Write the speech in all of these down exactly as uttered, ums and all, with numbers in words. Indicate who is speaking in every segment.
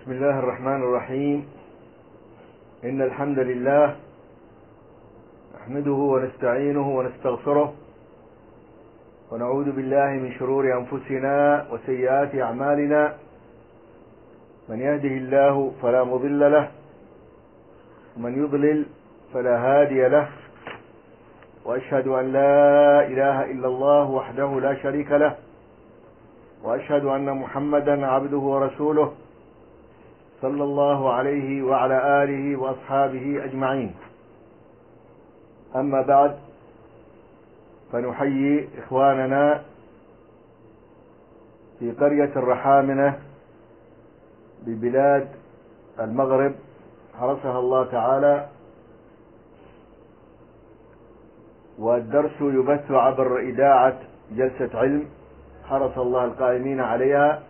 Speaker 1: بسم الله الرحمن الرحيم. إن الحمد لله نحمده ونستعينه ونستغفره ونعوذ بالله من شرور أنفسنا وسيئات أعمالنا. من يهده الله فلا مضل له ومن يضلل فلا هادي له، وأشهد أن لا إله إلا الله وحده لا شريك له، وأشهد أن محمدا عبده ورسوله صلى الله عليه وعلى آله وأصحابه أجمعين. أما بعد، فنحيي إخواننا في قرية الرحامنة ببلاد المغرب حرسها الله تعالى، والدرس يبث عبر إذاعة جلسة علم حرس الله القائمين عليها.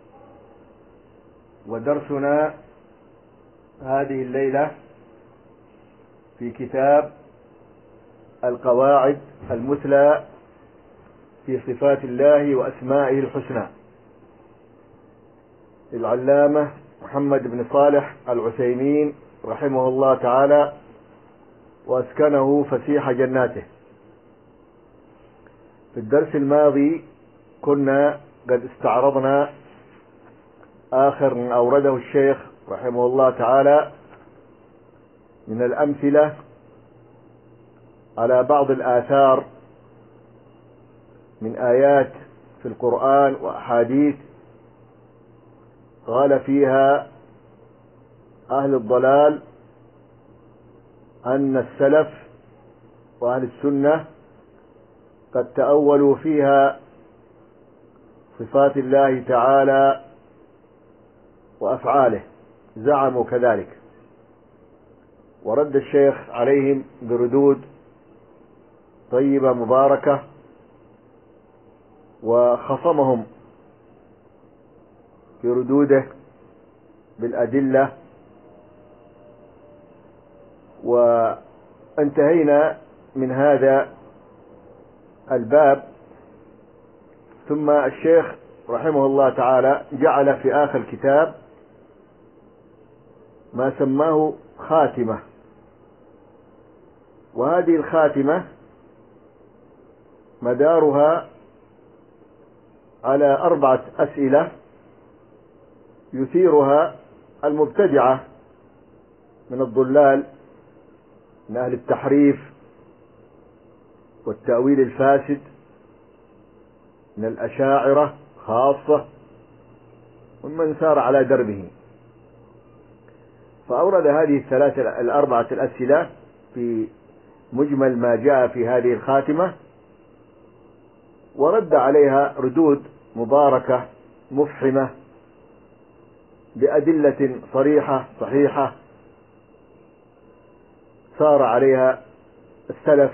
Speaker 1: ودرسنا هذه الليلة في كتاب القواعد المثلى في صفات الله وأسمائه الحسنى، العلامة محمد بن صالح العثيمين رحمه الله تعالى وأسكنه فسيح جناته. في الدرس الماضي كنا قد استعرضنا آخر من أورده الشيخ رحمه الله تعالى من الأمثلة على بعض الآثار من آيات في القرآن وأحاديث قال فيها أهل الضلال أن السلف وأهل السنة قد تأولوا فيها صفات الله تعالى وأفعاله، زعموا كذلك، ورد الشيخ عليهم بردود طيبة مباركة، وخصمهم في ردوده بالأدلة. وانتهينا من هذا الباب، ثم الشيخ رحمه الله تعالى جعل في آخر الكتاب ما سماه خاتمة، وهذه الخاتمة مدارها على أربعة أسئلة يثيرها المبتدعة من الضلال من أهل التحريف والتأويل الفاسد من الأشاعرة خاصة ومن سار على دربه. فأورد هذه الثلاثة الأربعة الأسئلة في مجمل ما جاء في هذه الخاتمة، ورد عليها ردود مباركة مفحمة بأدلة صريحة صحيحة سار عليها السلف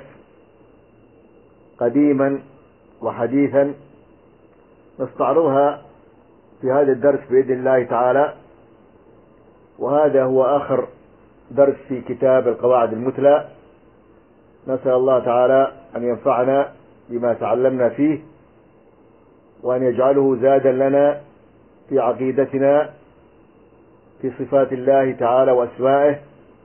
Speaker 1: قديما وحديثا، نستعرضها في هذا الدرس بإذن الله تعالى. وهذا هو آخر درس في كتاب القواعد المثلى. نسأل الله تعالى أن ينفعنا بما تعلمنا فيه، وأن يجعله زادا لنا في عقيدتنا في صفات الله تعالى وأسمائه،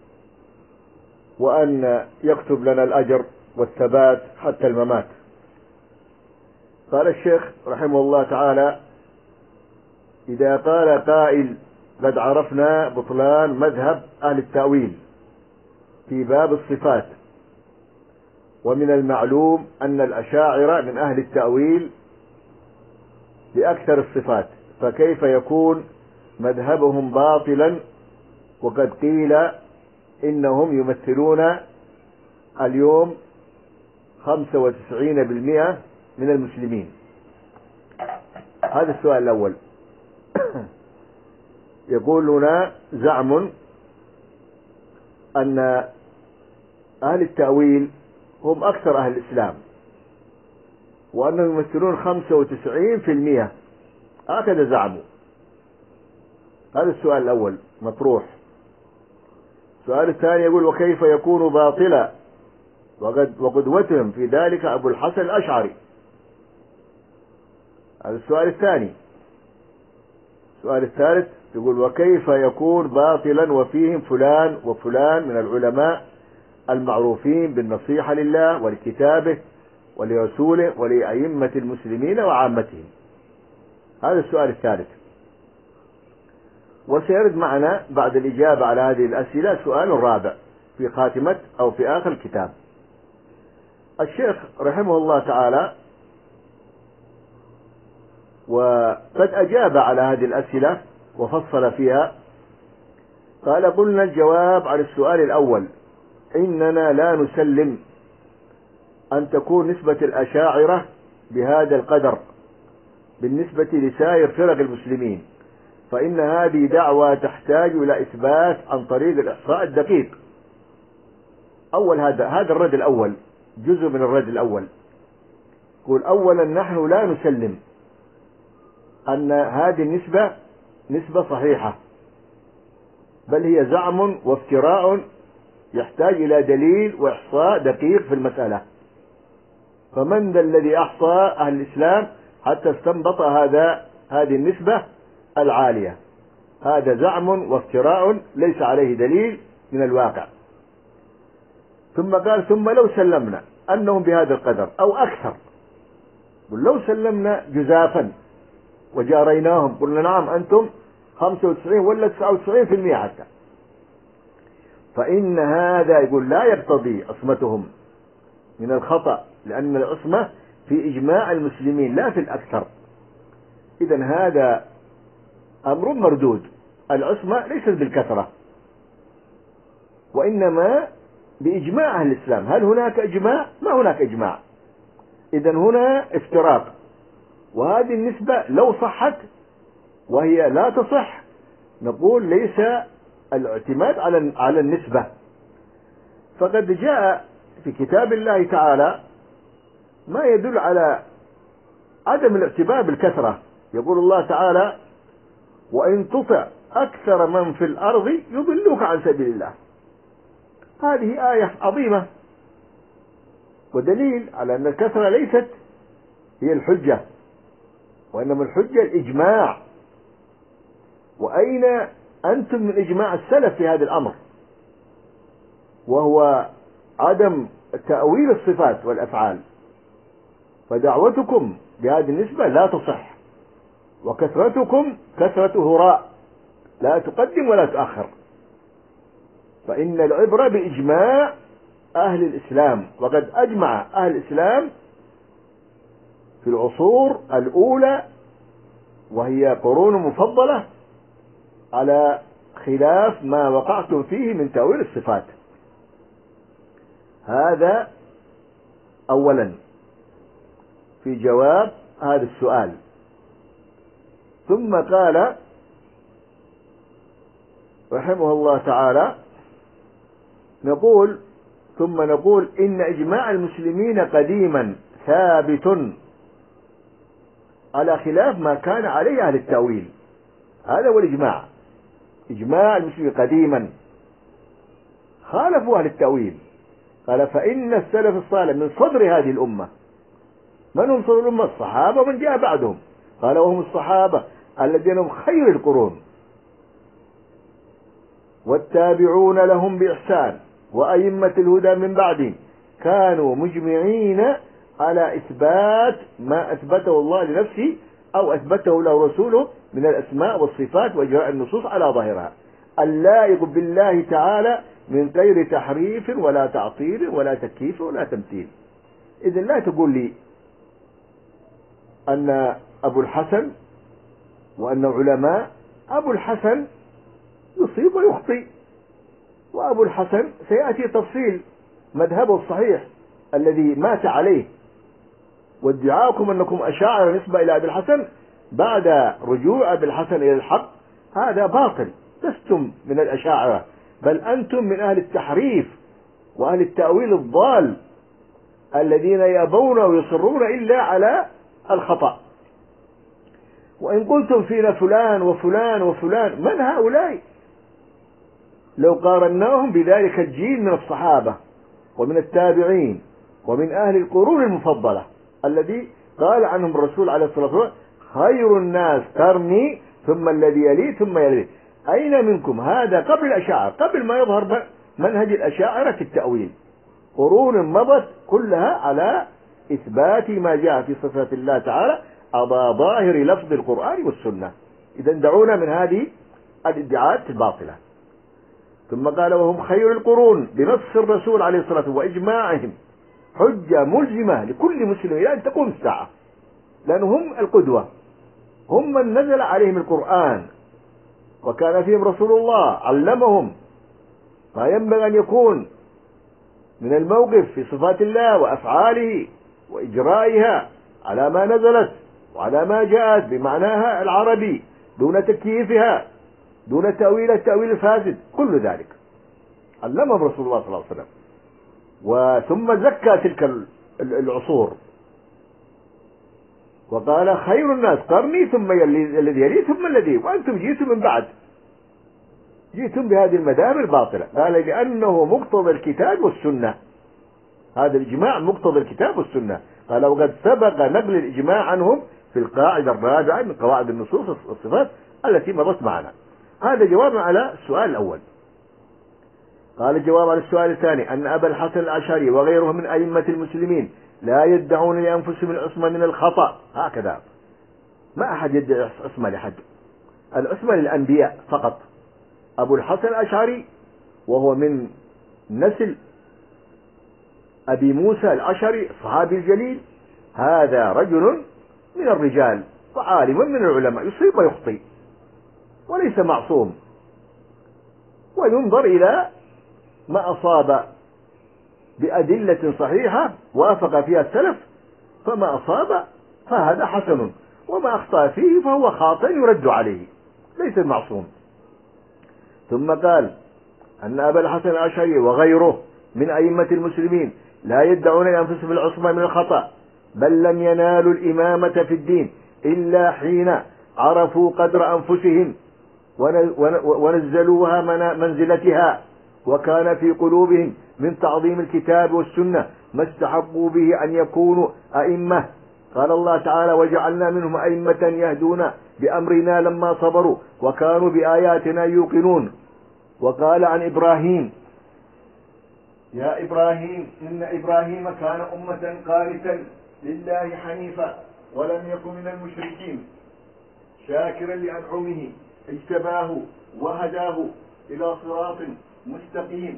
Speaker 1: وأن يكتب لنا الأجر والثبات حتى الممات. قال الشيخ رحمه الله تعالى: إذا قال قائل قد عرفنا بطلان مذهب أهل التأويل في باب الصفات، ومن المعلوم أن الأشاعرة من أهل التأويل بأكثر الصفات، فكيف يكون مذهبهم باطلا وقد قيل إنهم يمثلون اليوم خمسة وتسعين بالمئة من المسلمين؟ هذا السؤال الأول. يقول هنا زعم أن أهل التأويل هم أكثر أهل الإسلام، وأنهم يمثلون خمسة وتسعين بالمئة، هكذا زعموا. هذا السؤال الأول مطروح. السؤال الثاني يقول: وكيف يكون باطلا وقد وقدوتهم في ذلك أبو الحسن الأشعري؟ هذا السؤال الثاني. السؤال الثالث: يقول وكيف يكون باطلا وفيهم فلان وفلان من العلماء المعروفين بالنصيحة لله ولكتابه ولرسوله ولأئمة المسلمين وعامتهم. هذا السؤال الثالث. وسيرد معنا بعد الإجابة على هذه الأسئلة سؤال رابع في خاتمة أو في آخر الكتاب. الشيخ رحمه الله تعالى وقد أجاب على هذه الأسئلة وفصل فيها. قال قلنا الجواب على السؤال الأول إننا لا نسلم أن تكون نسبة الأشاعرة بهذا القدر بالنسبة لسائر فرق المسلمين، فإن هذه دعوة تحتاج إلى إثبات عن طريق الإحصاء الدقيق. أول هذا هذا الرد الأول، جزء من الرد الأول. يقول أولا نحن لا نسلم أن هذه النسبة نسبة صحيحة، بل هي زعم وافتراء يحتاج إلى دليل وإحصاء دقيق في المسألة. فمن ذا الذي أحصى أهل الإسلام حتى استنبط هذا هذه النسبة العالية؟ هذا زعم وافتراء ليس عليه دليل من الواقع. ثم قال ثم لو سلمنا أنهم بهذا القدر أو أكثر، لو سلمنا جزافا وجاريناهم قلنا نعم أنتم خمسة وتسعين ولا تسعة وتسعين في المئة حتى، فإن هذا يقول لا يقتضي عصمتهم من الخطأ، لأن العصمة في إجماع المسلمين لا في الأكثر. إذن هذا أمر مردود. العصمة ليست بالكثرة وإنما بإجماع أهل الإسلام. هل هناك إجماع؟ ما هناك إجماع. إذن هنا افتراق. وهذه النسبة لو صحت وهي لا تصح نقول ليس الاعتماد على على النسبة. فقد جاء في كتاب الله تعالى ما يدل على عدم الاعتبار بالكثرة. يقول الله تعالى وإن تطع أكثر من في الأرض يضلوك عن سبيل الله. هذه آية عظيمة ودليل على أن الكثرة ليست هي الحجة، وإنما الحجة الإجماع. وأين أنتم من إجماع السلف في هذا الأمر؟ وهو عدم تأويل الصفات والأفعال. فدعوتكم بهذه النسبة لا تصح، وكثرتكم كثرة هراء لا تقدم ولا تؤخر. فإن العبرة بإجماع أهل الإسلام، وقد أجمع أهل الإسلام في العصور الأولى وهي قرون مفضلة على خلاف ما وقعتم فيه من تأويل الصفات. هذا أولا في جواب هذا السؤال. ثم قال رحمه الله تعالى نقول ثم نقول إن إجماع المسلمين قديما ثابت على خلاف ما كان عليه أهل التأويل. هذا هو الإجماع. إجماع المسلمين قديما خالفوا أهل التأويل. قال فإن السلف الصالح من صدر هذه الأمة. من هم صدر الأمة؟ الصحابة ومن جاء بعدهم. قال وهم الصحابة الذين هم خير القرون والتابعون لهم بإحسان وأئمة الهدى من بعدهم كانوا مجمعين على إثبات ما أثبته الله لنفسه أو أثبته له رسوله من الأسماء والصفات وإجراء النصوص على ظاهرها اللائق بالله تعالى من غير تحريف ولا تعطيل ولا تكييف ولا تمثيل. إذن لا تقول لي أن أبو الحسن وأن علماء أبو الحسن يصيب ويخطئ، وأبو الحسن سيأتي تفصيل مذهبه الصحيح الذي مات عليه. وادعاكم أنكم أشاعر نسبة إلى أبي الحسن بعد رجوع أبي الحسن إلى الحق هذا باطل. لستم من الأشاعرة بل أنتم من أهل التحريف وأهل التأويل الضال الذين يأبون ويصرون إلا على الخطأ. وإن قلتم فينا فلان وفلان وفلان، من هؤلاء؟ لو قارناهم بذلك الجيل من الصحابة ومن التابعين ومن أهل القرون المفضلة الذي قال عنهم الرسول عليه الصلاة والسلام خير الناس قرني ثم الذي يليه ثم يليه. أين منكم هذا قبل الأشاعرة، قبل ما يظهر منهج الأشاعرة في التأويل، قرون مضت كلها على إثبات ما جاء في صفات الله تعالى على ظاهر لفظ القرآن والسنة. إذا دعونا من هذه الادعاءات الباطلة. ثم قال وهم خير القرون بنص الرسول عليه الصلاة والسلام وإجماعهم حجة ملزمة لكل مسلم إلى أن تقوم الساعة، لأنهم القدوة، هم من نزل عليهم القرآن وكان فيهم رسول الله علمهم ما ينبغي أن يكون من الموقف في صفات الله وأفعاله وإجرائها على ما نزلت وعلى ما جاءت بمعناها العربي دون تكييفها دون تأويل التأويل الفاسد، كل ذلك علمهم رسول الله صلى الله عليه وسلم. وثم زكى تلك العصور وقال خير الناس قرني ثم الذي يلي ثم الذي، وأنتم جئتم من بعد، جئتم بهذه المذاهب الباطلة. قال لأنه مقتضى الكتاب والسنة، هذا الإجماع مقتضى الكتاب والسنة. قال وقد سبق نقل الإجماع عنهم في القاعدة الرابعة من قواعد النصوص الصفات التي مضت معنا. هذا جواب على السؤال الأول. قال الجواب على السؤال الثاني أن أبا الحسن الأشعري وغيره من أئمة المسلمين لا يدعون لأنفسهم العصمة من الخطأ، هكذا ما أحد يدعي عصمة لحد، العصمة للأنبياء فقط. أبو الحسن الأشعري وهو من نسل أبي موسى الأشعري الصحابي الجليل، هذا رجل من الرجال وعالم من العلماء، يصيب ويخطئ وليس معصوم، وينظر إلى ما أصاب بأدلة صحيحة وافق فيها السلف، فما أصاب فهذا حسن، وما أخطأ فيه فهو خاطئ يرد عليه، ليس معصوم. ثم قال أن أبا الحسن الأشعري وغيره من أئمة المسلمين لا يدعون لأنفسهم العصمة من الخطأ، بل لم ينالوا الإمامة في الدين إلا حين عرفوا قدر أنفسهم ونزلوها منزلتها، وكان في قلوبهم من تعظيم الكتاب والسنة ما استحقوا به أن يكونوا أئمة. قال الله تعالى وجعلنا منهم أئمة يهدون بأمرنا لما صبروا وكانوا بآياتنا يوقنون. وقال عن إبراهيم يا إبراهيم إن إبراهيم كان أمة قانتا لله حنيفا ولم يكن من المشركين شاكرا لأنعمه اجتباه وهداه إلى صراط مستقيم.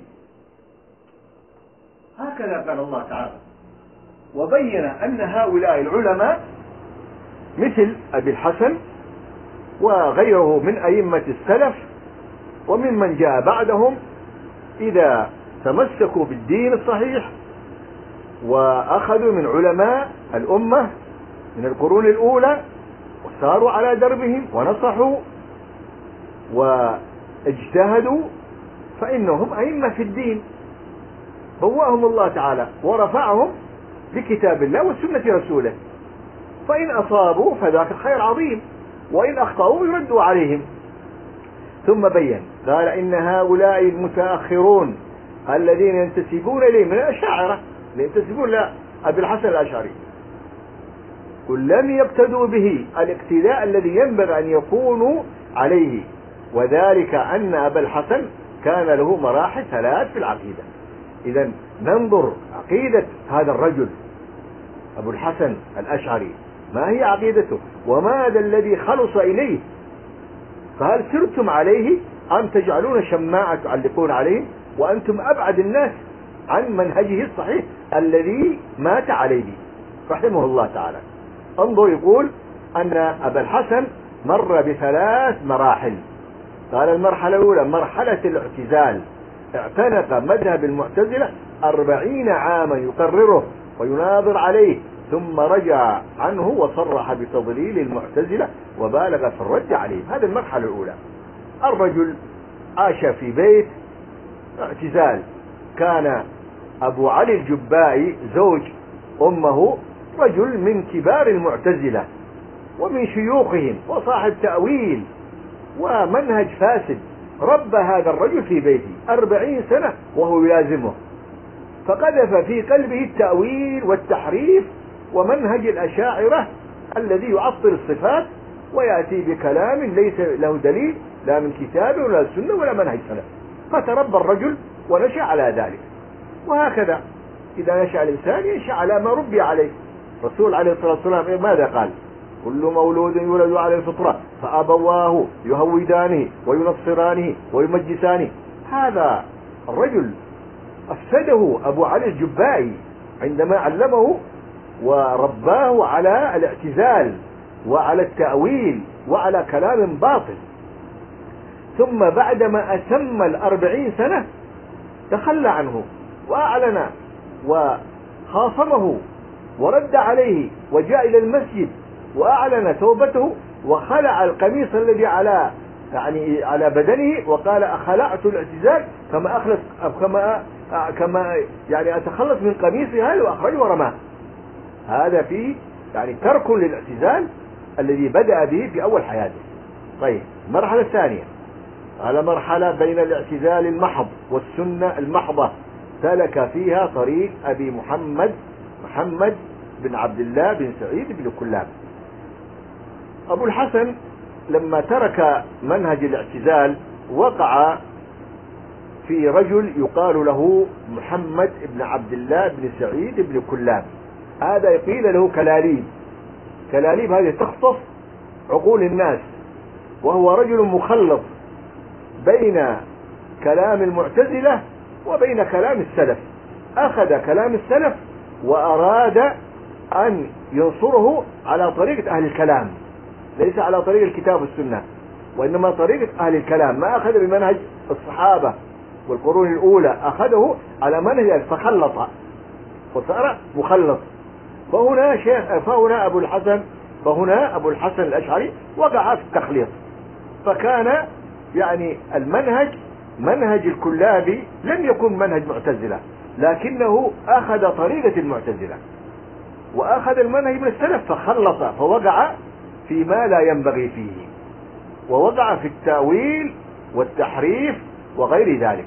Speaker 1: هكذا قال الله تعالى، وبين أن هؤلاء العلماء مثل أبي الحسن وغيره من أئمة السلف وممن جاء بعدهم إذا تمسكوا بالدين الصحيح وأخذوا من علماء الأمة من القرون الأولى وساروا على دربهم ونصحوا واجتهدوا فإنهم أئمة في الدين، بوأهم الله تعالى ورفعهم بكتاب الله وسنة رسوله، فإن أصابوا فذاك الخير عظيم، وإن أخطأوا يردوا عليهم. ثم بين قال إن هؤلاء المتأخرون الذين ينتسبون إليه من الأشاعرة ينتسبون لأبي الحسن الأشعري قل لم يقتدوا به الاقتداء الذي ينبغي أن يكونوا عليه، وذلك أن أبا الحسن كان له مراحل ثلاث في العقيدة. إذا ننظر عقيدة هذا الرجل أبو الحسن الأشعري، ما هي عقيدته وماذا الذي خلص إليه، فهل سرتم عليه أم تجعلون شماعة تعلقون عليه وأنتم أبعد الناس عن منهجه الصحيح الذي مات عليه رحمه الله تعالى. انظر يقول أن أبا الحسن مر بثلاث مراحل. قال المرحلة الأولى مرحلة الاعتزال، اعتنق مذهب المعتزلة أربعين عاما يقرره ويناظر عليه، ثم رجع عنه وصرح بتضليل المعتزلة وبالغ في الرد عليه. هذه المرحلة الأولى. الرجل عاش في بيت اعتزال، كان أبو علي الجبائي زوج أمه رجل من كبار المعتزلة ومن شيوخهم وصاحب تأويل ومنهج فاسد، ربى هذا الرجل في بيته أربعين سنة وهو يلازمه، فقذف في قلبه التأويل والتحريف ومنهج الأشاعرة الذي يعطل الصفات ويأتي بكلام ليس له دليل لا من كتاب ولا سنة ولا منهج سلف، فتربى الرجل ونشأ على ذلك. وهكذا إذا نشأ الإنسان ينشأ على ما ربي عليه. الرسول عليه الصلاة والسلام ماذا قال؟ كل مولود يولد على الفطرة فأبواه يهودانه وينصرانه ويمجسانه. هذا الرجل أفسده أبو علي الجبائي عندما علمه ورباه على الاعتزال وعلى التأويل وعلى كلام باطل. ثم بعدما أتم الأربعين سنة تخلى عنه وأعلن وخاصمه ورد عليه وجاء إلى المسجد وأعلن توبته وخلع القميص الذي على يعني على بدنه وقال أخلعت الاعتزال كما أخلص كما كما يعني أتخلص من قميصي هذا وأخرجه ورماه. هذا فيه يعني ترك للاعتزال الذي بدأ به في أول حياته. طيب المرحلة الثانية على مرحلة بين الاعتزال المحض والسنة المحضة، سلك فيها طريق أبي محمد محمد بن عبد الله بن سعيد بن كلاب. أبو الحسن لما ترك منهج الاعتزال وقع في رجل يقال له محمد بن عبد الله بن سعيد بن كلاب. هذا يقيل له كلاليب. كلاليب هذه تخطف عقول الناس، وهو رجل مخلط بين كلام المعتزلة وبين كلام السلف. أخذ كلام السلف وأراد أن ينصره على طريقة أهل الكلام، ليس على طريق الكتاب والسنة، وإنما طريقة أهل الكلام. ما أخذ بمنهج الصحابة والقرون الأولى، أخذه على منهج فخلط وصار مخلط. فهنا شيخ فهنا أبو الحسن فهنا أبو الحسن الأشعري وقع في التخليط. فكان يعني المنهج منهج الكلابي لم يكن منهج معتزلة، لكنه أخذ طريقة المعتزلة وأخذ المنهج من السلف فخلط، فوقع فيما لا ينبغي فيه، ووقع في التأويل والتحريف وغير ذلك،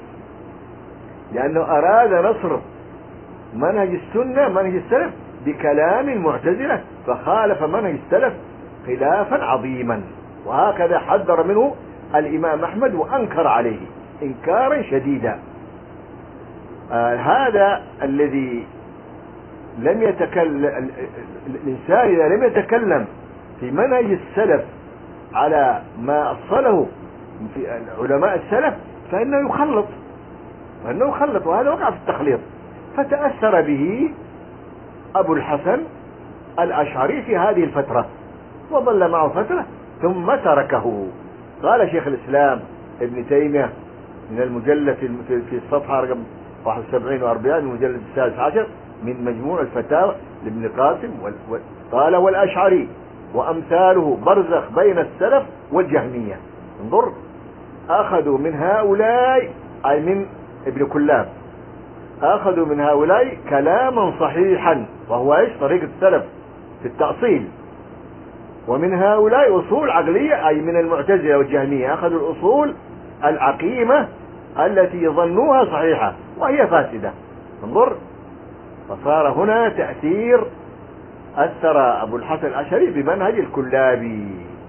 Speaker 1: لأنه أراد نصر منهج السنة منهج السلف بكلام المعتزلة، فخالف منهج السلف خلافا عظيما. وهكذا حذر منه الإمام أحمد وأنكر عليه إنكارا شديدا. آه هذا الذي لم يتكلم الإنسان إذا لم يتكلم في منهج السلف على ما أصله في علماء السلف فإنه يخلط فإنه يخلط وهذا وقع في التخليط. فتأثر به أبو الحسن الأشعري في هذه الفترة وظل معه فترة ثم تركه. قال شيخ الإسلام ابن تيمية من المجلد في الصفحة رقم واحد وسبعين وأربعين المجلد السادس عشر من مجموع الفتاوى لابن قاسم قال والأشعري وأمثاله برزخ بين السلف والجهمية. انظر، أخذوا من هؤلاء أي من ابن كلاب أخذوا من هؤلاء كلاما صحيحا وهو ايش طريقة السلف في التأصيل، ومن هؤلاء أصول عقلية أي من المعتزلة والجهمية أخذوا الأصول العقيمة التي يظنوها صحيحة وهي فاسدة. انظر، فصار هنا تأثير أثر أبو الحسن الأشعري بمنهج الكلابي.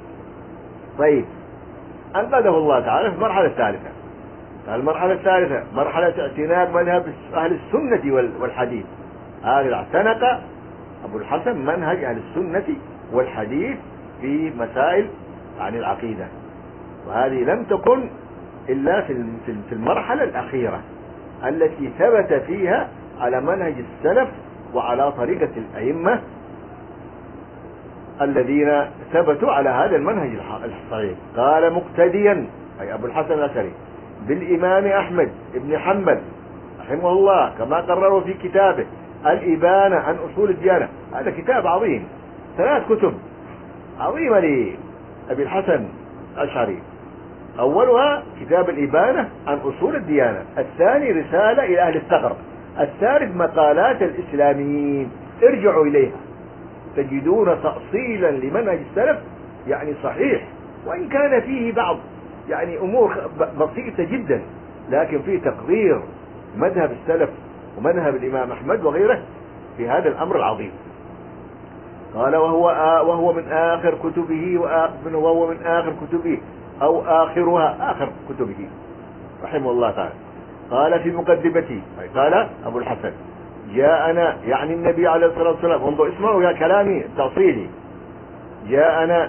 Speaker 1: طيب، أنقذه الله تعالى في المرحلة الثالثة. المرحلة الثالثة مرحلة اعتناق مذهب أهل السنة والحديث. هذا اعتنق أبو الحسن منهج أهل السنة والحديث في مسائل عن العقيدة، وهذه لم تكن إلا في المرحلة الأخيرة التي ثبت فيها على منهج السلف وعلى طريقة الأئمة الذين ثبتوا على هذا المنهج الصحيح. قال مقتديا أي أبو الحسن الأشعري بالإمام أحمد بن حنبل رحمه الله كما قرره في كتابه الإبانة عن أصول الديانة. هذا كتاب عظيم، ثلاث كتب عظيمة لأبي الحسن الأشعري. أولها كتاب الإبانة عن أصول الديانة، الثاني رسالة إلى أهل الثغر، الثالث مقالات الإسلاميين، ارجعوا إليها تجدون تأصيلا لمنهج السلف يعني صحيح، وإن كان فيه بعض يعني أمور بسيطة جدا، لكن فيه تقرير مذهب السلف ومذهب الإمام أحمد وغيره في هذا الأمر العظيم. قال وهو آ وهو من آخر كتبه وهو من آخر كتبه أو آخرها آخر كتبه رحمه الله تعالى. قال في مقدمته قال أبو الحسن جاءنا يعني النبي عليه الصلاة والسلام، انظر اسمعوا يا كلامي تأصيلي، جاءنا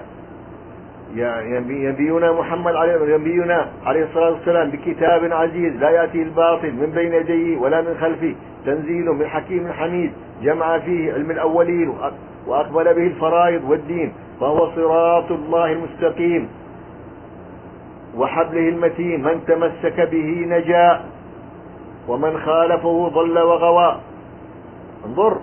Speaker 1: نبينا محمد عليه نبينا عليه الصلاة والسلام بكتاب عزيز لا يأتي الباطل من بين يديه ولا من خلفه، تنزيل من حكيم حميد، جمع فيه علم الأولين وأقبل به الفرائض والدين، فهو صراط الله المستقيم وحبله المتين، من تمسك به نجا ومن خالفه ضل وغوى. انظر،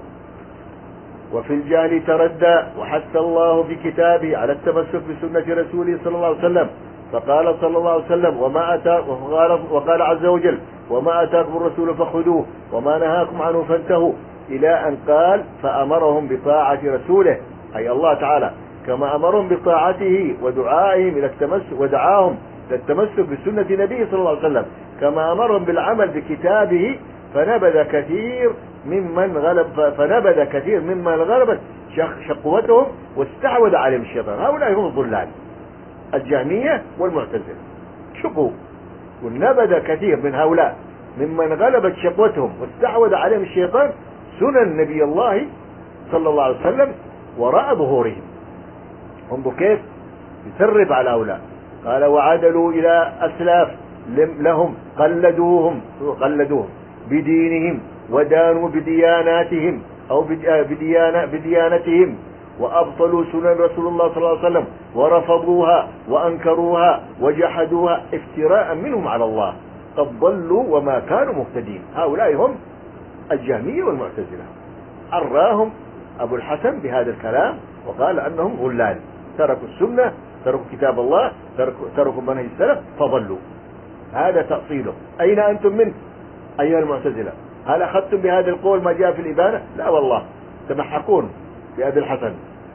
Speaker 1: وفي الجهل تردى، وحث الله في كتابه على التمسك بسنة رسوله صلى الله عليه وسلم، فقال صلى الله عليه وسلم وما أتى وقال, وقال عز وجل وما أتاكم الرسول فخذوه وما نهاكم عنه فانتهوا، إلى أن قال فأمرهم بطاعة رسوله أي الله تعالى، كما أمرهم بطاعته ودعائهم إلى التمسك ودعاهم للتمسك بسنة نبيه صلى الله عليه وسلم، كما أمرهم بالعمل بكتابه، فنبذ كثير ممن غلب فنبذ كثير ممن غلبت شقوتهم واستحوذ عليهم الشيطان. هؤلاء هم الضلال الجهمية والمعتزلة، شقوا، ونبذ كثير من هؤلاء ممن غلبت شقوتهم واستحوذ عليهم الشيطان سنن نبي الله صلى الله عليه وسلم وراء ظهورهم. انظر كيف يسرب على هؤلاء. قال وعدلوا إلى أسلاف لهم قلدوهم قلدوهم بدينهم ودانوا بدياناتهم أو بديانة بديانتهم، وأبطلوا سنن رسول الله صلى الله عليه وسلم ورفضوها وأنكروها وجحدوها افتراء منهم على الله، قد ضلوا وما كانوا مهتدين. هؤلاء هم الجهمية والمعتزلة. عراهم أبو الحسن بهذا الكلام وقال أنهم ضلال، تركوا السنة، تركوا كتاب الله، تركوا, تركوا منهج السلف فضلوا. هذا تأصيله. أين أنتم منه أيها المعتزلة؟ هل أخذتم بهذا القول ما جاء في الإبانة؟ لا والله، تمحكون بأبي الحسن،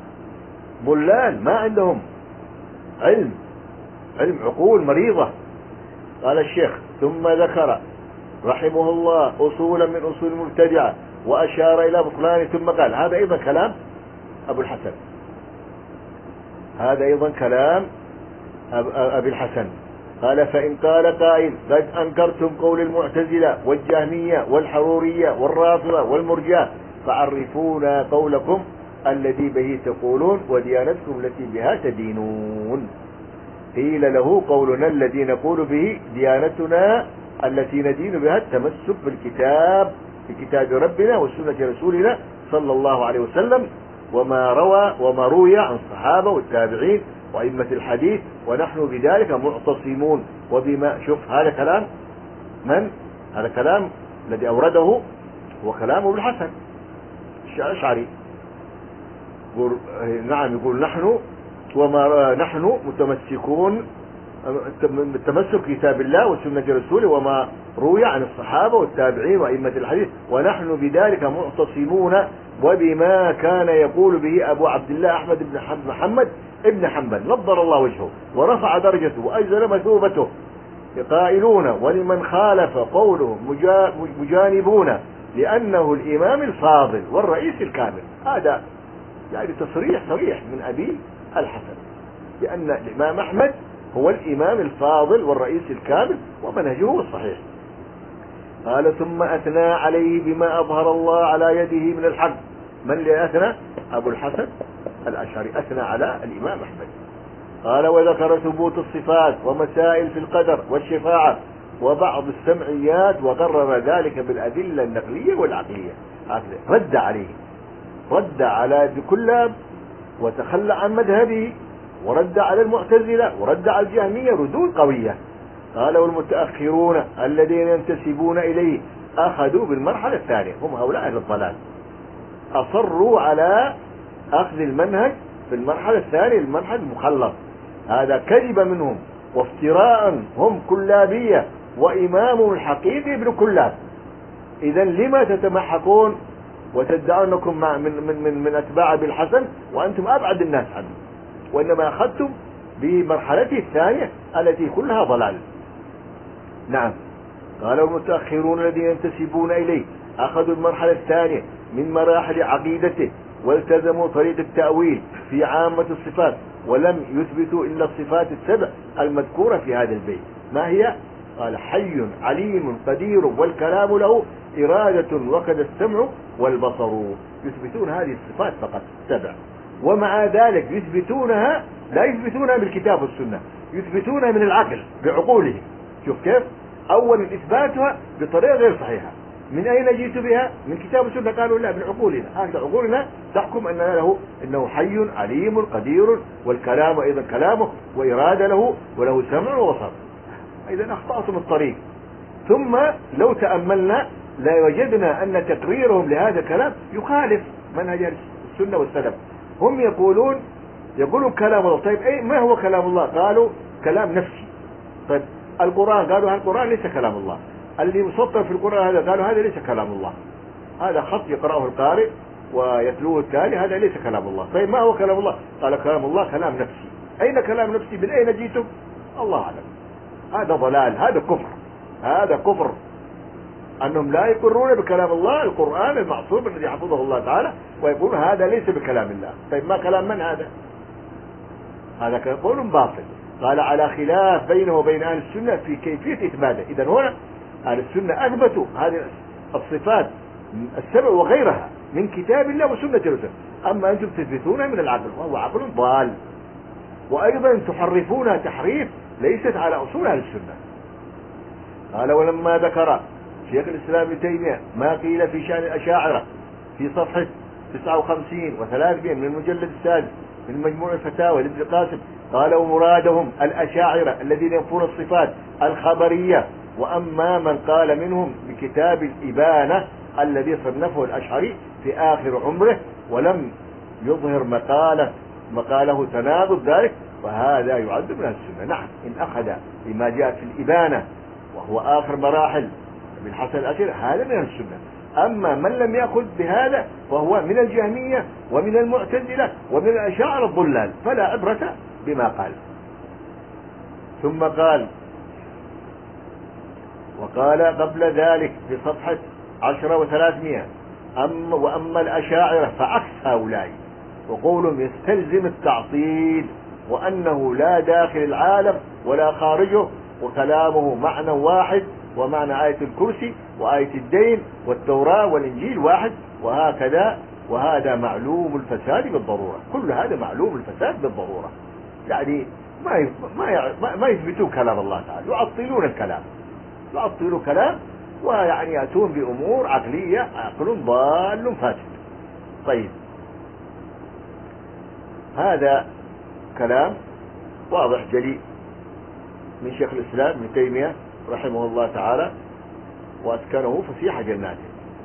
Speaker 1: ضلال ما عندهم علم، علم عقول مريضة. قال الشيخ ثم ذكر رحمه الله أصولا من أصول المبتدعة وأشار إلى بطلان، ثم قال هذا أيضا كلام أبو الحسن، هذا أيضا كلام أبي الحسن. قال فإن قال قائل قد أنكرتم قول المعتزلة والجهمية والحرورية والرافضة والمرجئة فعرفونا قولكم الذي به تقولون وديانتكم التي بها تدينون. قيل له قولنا الذي نقول به ديانتنا التي ندين بها التمسك بالكتاب بكتاب ربنا وسنة رسولنا صلى الله عليه وسلم وما روى وما روي عن الصحابة والتابعين وأئمة الحديث، ونحن بذلك معتصمون. وبما شوف هذا كلام من؟ هذا كلام الذي أورده هو كلام ابن الحسن الأشعري. يقول نعم، يقول نحن وما نحن متمسكون بالتمسك بكتاب الله وسنة رسوله وما روي عن الصحابة والتابعين وأئمة الحديث، ونحن بذلك معتصمون وبما كان يقول به أبو عبد الله أحمد بن محمد ابن حنبل نضر الله وجهه ورفع درجته وأجزل مثوبته، قائلون ولمن خالف قوله مجانبون لأنه الإمام الفاضل والرئيس الكامل. هذا يعني تصريح صريح من أبي الحسن بأن الإمام أحمد هو الإمام الفاضل والرئيس الكامل ومنهجه الصحيح. قال ثم أثنى عليه بما أظهر الله على يده من الحق. من اللي أثنى؟ أبو الحسن الأشعري أثنى على الإمام أحمد. قال وذكر ثبوت الصفات ومسائل في القدر والشفاعة وبعض السمعيات وقرر ذلك بالأدلة النقلية والعقلية. رد عليه، رد على بكلاب وتخلى عن مذهبه، ورد على المعتزلة ورد على الجهمية ردود قوية. قال والمتأخرون الذين ينتسبون إليه أخذوا بالمرحلة الثانية، هم هؤلاء أهل الضلال، أصروا على أخذ المنهج في المرحلة الثانية المنهج المخلص. هذا كذب منهم وافتراء، هم كلابية وإمامهم الحقيقي ابن كلاب. إذا لما تتمحكون وتدعون أنكم من, من, من, من أتباع أبي الحسن وأنتم أبعد الناس عنه، وإنما أخذتم بمرحلته الثانية التي كلها ضلال. نعم. قال المتأخرون الذين ينتسبون إليه أخذوا المرحلة الثانية من مراحل عقيدته والتزموا طريق التأويل في عامة الصفات ولم يثبتوا إلا الصفات السبع المذكورة في هذا البيت. ما هي؟ قال حي عليم قدير والكلام له إرادة وكذا السمع والبصر. يثبتون هذه الصفات فقط سبع، ومع ذلك يثبتونها لا يثبتونها بالكتاب والسنة، يثبتونها من العقل بعقولهم. شوف كيف؟ أولا إثباتها بطريقة غير صحيحة. من أين جئت بها؟ من كتاب والسنة. قالوا لا، من عقولنا. هذه عقولنا تحكم أن له إنه حي عليم قدير والكلام أيضا كلامه وإرادة له وله سمع وبصر. إذا أخطأتم الطريق. ثم لو تأملنا لا وجدنا أن تقريرهم لهذا الكلام يخالف منهج السنة والسلف. هم يقولون يقولون كلام الله. طيب أي ما هو كلام الله؟ قالوا كلام نفسي. طيب القرآن، قالوا هذا القرآن ليس كلام الله. اللي مسطر في القرآن هذا قالوا هذا ليس كلام الله، هذا خط يقرأه القارئ ويتلوه التالي، هذا ليس كلام الله. طيب ما هو كلام الله؟ قال كلام الله كلام نفسي. أين كلام نفسي؟ من أين جئتم؟ الله أعلم. هذا ضلال، هذا كفر، هذا كفر. أنهم لا يقرون بكلام الله القرآن المعصوم الذي حفظه الله تعالى ويقولون هذا ليس بكلام الله. طيب ما كلام من هذا؟ هذا قول باطل. قال على خلاف بينه وبين أهل السنة في كيفية إثباته. إذن هنا أهل السنة أثبتوا هذه الصفات السبع وغيرها من كتاب الله وسنة رسوله، أما أنتم تثبتونها من العقل وهو عقل ضال، وأيضا تحرفونها تحريف ليست على أصول أهل السنة. قال ولما ذكر شيخ الإسلام ابن تيمية ما قيل في شأن الأشاعرة في صفحة تسعة وخمسين وثلاثمائة من المجلد السادس من مجموع الفتاوى لابن القاسم، قال ومرادهم الأشاعرة الذين ينفون الصفات الخبرية، وأما من قال منهم بكتاب الإبانة الذي صنفه الأشعري في آخر عمره ولم يظهر مقالة مقاله تناقض ذلك فهذا يعد من السنة. نعم إن أخذ بما جاء في الإبانة وهو آخر مراحل ابن حسن الأشعري هذا من السنة. أما من لم يأخذ بهذا فهو من الجهمية ومن المعتزلة ومن الأشاعرة الضلال، فلا عبرة بما قال. ثم قال وقال قبل ذلك في صفحة عشرة وثلاثمائة أما وأما الأشاعرة فعكس هؤلاء، وقولهم يستلزم التعطيل وأنه لا داخل العالم ولا خارجه وكلامه معنى واحد، ومعنى آية الكرسي وآية الدين والتوراة والإنجيل واحد، وهكذا وهذا معلوم الفساد بالضرورة. كل هذا معلوم الفساد بالضرورة. يعني ما ما ما يثبتون كلام الله تعالى، يعطلون الكلام، يعطلون كلام ويعني يأتون بأمور عقلية عقل ضال فاسد. طيب هذا كلام واضح جلي من شيخ الإسلام ابن تيمية رحمه الله تعالى وأسكنه فسيح جناته.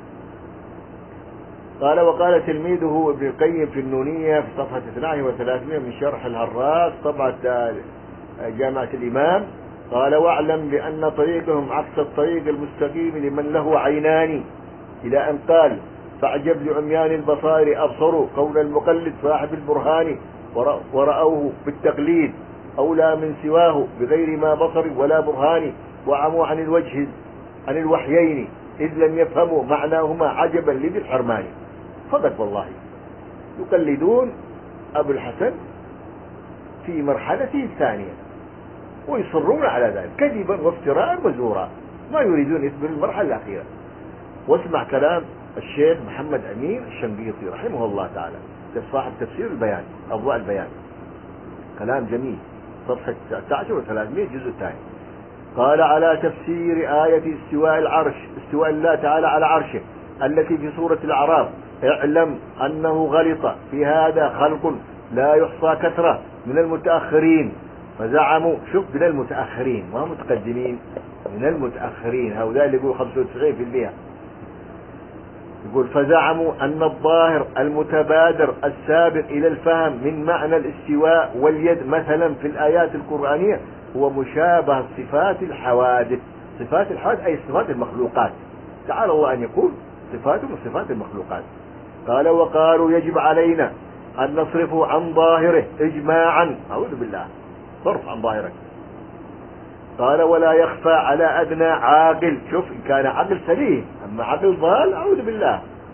Speaker 1: قال وقال تلميذه ابن القيم في النونية في صفحة اثنين وثلاثمائة من شرح الهراس طبعة جامعة الإمام، قال واعلم بأن طريقهم عكس الطريق المستقيم لمن له عينان، إلى أن قال فاعجب لعميان البصائر أبصروا قول المقلد صاحب البرهان ورأوه بالتقليد أولى من سواه بغير ما بصر ولا برهان، وعموا عن الوجه عن الوحيين إذ لم يفهموا معناهما عجبا لذي الحرمان. صدق والله، يقلدون أبو الحسن في مرحلته الثانية ويصرون على ذلك كذبا وافتراء وزورا، ما يريدون يثبتوا المرحلة الأخيرة. واسمع كلام الشيخ محمد أمين الشنقيطي رحمه الله تعالى صاحب تفسير البيان أضواء البيان، كلام جميل، صفحة تسعة عشر وثلاثمائة الجزء الثاني. قال على تفسير آية استواء العرش، استواء الله تعالى على عرشه التي في سورة الأعراف، اعلم أنه غلط في هذا خلق لا يحصى كثرة من المتأخرين فزعموا، شوف من المتأخرين ما متقدمين، من المتأخرين هؤلاء اللي يقولوا خمسة وتسعين بالمئة، يقول فزعموا أن الظاهر المتبادر السابق إلى الفهم من معنى الاستواء واليد مثلا في الآيات القرآنية هو مشابه صفات الحوادث. صفات الحوادث أي صفات المخلوقات، تعالى الله أن يقول صفاتهم صفات المخلوقات. قال وقالوا يجب علينا أن نصرفه عن ظاهره إجماعا، أعوذ بالله، صرف عن ظاهره. قال ولا يخفى على أدنى عاقل، شوف إن كان عقل سليم، أما عقل ضال أعوذ بالله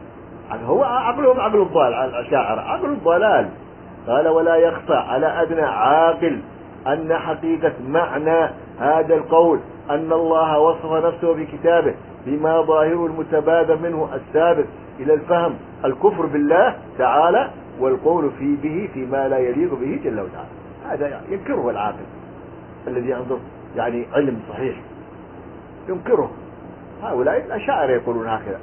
Speaker 1: هو عقلهم عقل الضال، الأشاعرة عقل الضلال. قال ولا يخفى على أدنى عاقل أن حقيقة معنى هذا القول أن الله وصف نفسه بكتابه بما ظاهر المتبادر منه السابق إلى الفهم الكفر بالله تعالى والقول في به فيما لا يليق به جل وعلا. هذا يعني ينكره العاقل الذي عنده يعني علم صحيح، ينكره. هؤلاء الأشاعرة يقولون هكذا.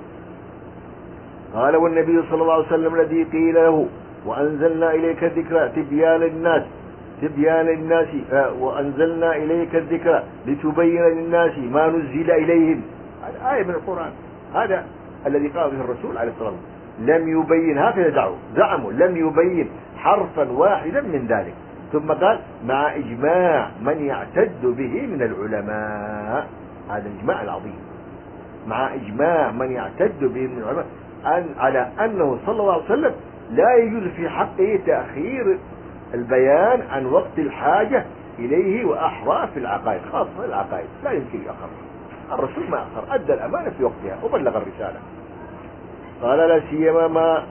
Speaker 1: قال والنبي صلى الله عليه وسلم الذي قيل له وأنزلنا إليك الذكر تبيان للناس تبيان للناس وأنزلنا إليك الذكر لتبين للناس ما نزل إليهم. هذه آية من القرآن. هذا الذي قال به الرسول عليه الصلاة والسلام، لم يبين، هكذا دعوا زعموا لم يبين حرفا واحدا من ذلك. ثم قال مع إجماع من يعتد به من العلماء. هذا الإجماع العظيم، مع إجماع من يعتد به من العلماء أن على أنه صلى الله عليه وسلم لا يجوز في حقه تأخير البيان عن وقت الحاجة إليه وأحرى في العقائد، خاصة العقائد لا يمكن يأخر. الرسول ما أخر، أدى الأمانة في وقتها وبلغ الرسالة. قال لا سيما ما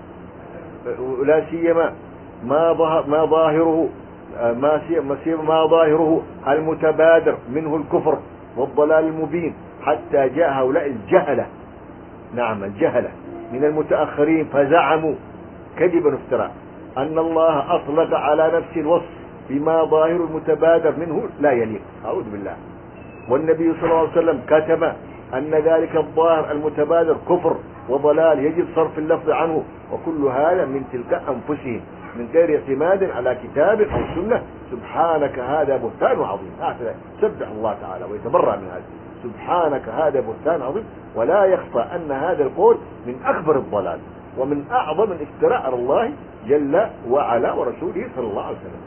Speaker 1: لا سيما ما ما ظاهره ما سيما ما ظاهره المتبادر منه الكفر والضلال المبين، حتى جاء هؤلاء الجهلة، نعم الجهلة من المتأخرين فزعموا كذبا افتراء أن الله أطلق على نفس الوصف بما ظاهر المتبادر منه لا يليق، أعوذ بالله. والنبي صلى الله عليه وسلم كتب أن ذلك الظاهر المتبادر كفر وضلال يجب صرف اللفظ عنه، وكل هذا من تلك أنفسهم من غير اعتماد على كتاب أو سنة. سبحانك هذا بهتان عظيم. هكذا سبح الله تعالى ويتبرأ من هذا. سبحانك هذا بهتان عظيم. ولا يخفى أن هذا القول من أكبر الضلال ومن أعظم الافتراء على الله جل وعلا ورسوله صلى الله عليه وسلم.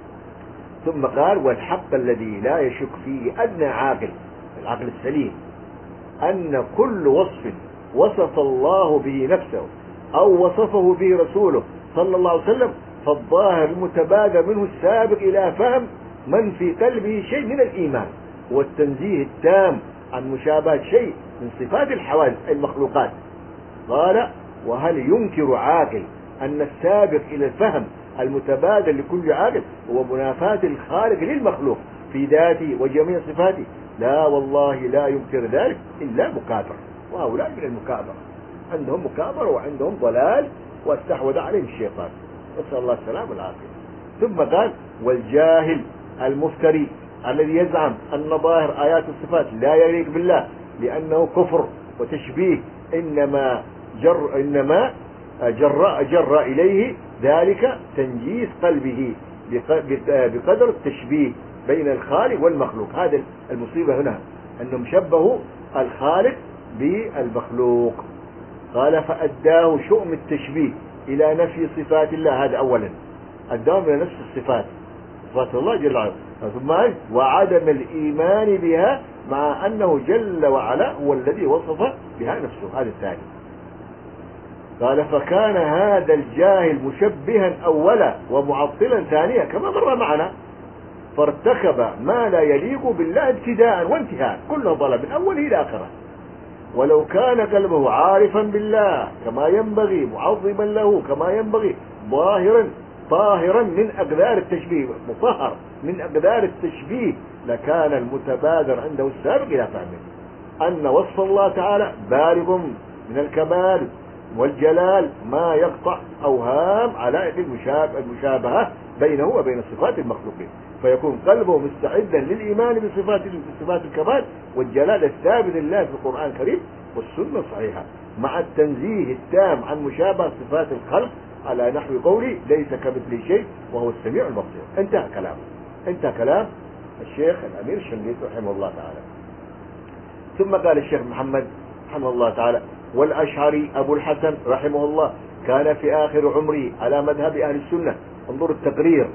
Speaker 1: ثم قال والحق الذي لا يشك فيه أدنى عاقل، العقل السليم، أن كل وصف وصف الله به نفسه أو وصفه به رسوله صلى الله عليه وسلم فالظاهر المتبادر منه السابق إلى فهم من في قلبه شيء من الإيمان والتنزيه التام عن مشابهة شيء من صفات الحوادث المخلوقات. قال وهل ينكر عاقل أن السابق إلى الفهم المتبادر لكل عاقل هو منافاة الخالق للمخلوق في ذاته وجميع صفاته؟ لا والله لا ينكر ذلك إلا مكابر، وهؤلاء من المكابرة، عندهم مكابرة وعندهم ضلال واستحوذ عليهم الشيطان، نسأل الله السلامة والعافية. ثم قال والجاهل المفتري الذي يزعم أن ظاهر آيات الصفات لا يليق بالله لأنه كفر وتشبيه إنما جر إنما جر جر إليه ذلك تنجيس قلبه بقدر التشبيه بين الخالق والمخلوق. هذا المصيبة هنا أنهم شبهوا الخالق بالمخلوق. قال فأداه شؤم التشبيه إلى نفي صفات الله. هذا أولا أداه إلى نفس الصفات، صفات الله جل وعلا، ثم وعدم الإيمان بها مع أنه جل وعلا هو الذي وصف بها نفسه. هذا الثاني. قال فكان هذا الجاهل مشبها أولا ومعطلا ثانيا كما مر معنا، فارتكب ما لا يليق بالله ابتداء وانتهاء، كله ضل من أوله إلى آخره. ولو كان قلبه عارفا بالله كما ينبغي معظما له كما ينبغي ظاهرا طاهرا من أقدار التشبيه، مطهر من أقدار التشبيه، لكان المتبادر عنده السابق إلى فهمه أن وصف الله تعالى بالغ من الكمال والجلال ما يقطع أوهام علائق المشابهة بينه وبين صفات المخلوقين، فيكون قلبه مستعدا للإيمان بصفات بصفات الكمال والجلال الثابت لله في القرآن الكريم والسنة الصحيحة، مع التنزيه التام عن مشابهة صفات الخلق على نحو قولي ليس كمثله شيء وهو السميع البصير. انتهى كلام انتهى كلام الشيخ الأمير الشنقيطي رحمه الله تعالى. ثم قال الشيخ محمد رحمه الله تعالى والأشعري أبو الحسن رحمه الله كان في آخر عمره على مذهب أهل السنة. انظر التقرير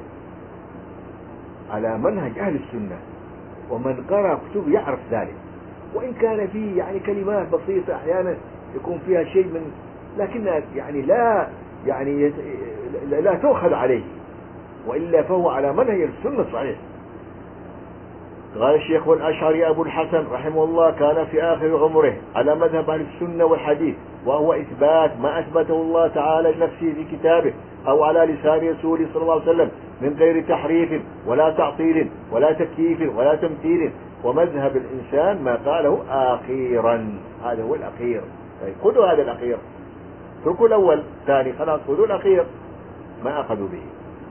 Speaker 1: على منهج أهل السنة، ومن قرأ كتب يعرف ذلك، وإن كان فيه يعني كلمات بسيطة أحيانا يكون فيها شيء من، لكنها يعني لا يعني لا تؤخذ عليه، وإلا فهو على منهج السنة الصحيح. قال الشيخ والأشعري أبو الحسن رحمه الله كان في آخر عمره على مذهب أهل السنة والحديث وهو إثبات ما أثبته الله تعالى لنفسه في كتابه أو على لسان رسوله صلى الله عليه وسلم من غير تحريف ولا تعطيل ولا تكييف ولا تمثيل. ومذهب الإنسان ما قاله أخيرا، هذا هو الأخير. طيب خذوا هذا الأخير، اتركوا الأول ثاني، خلاص خذوا الأخير ما أخذوا به.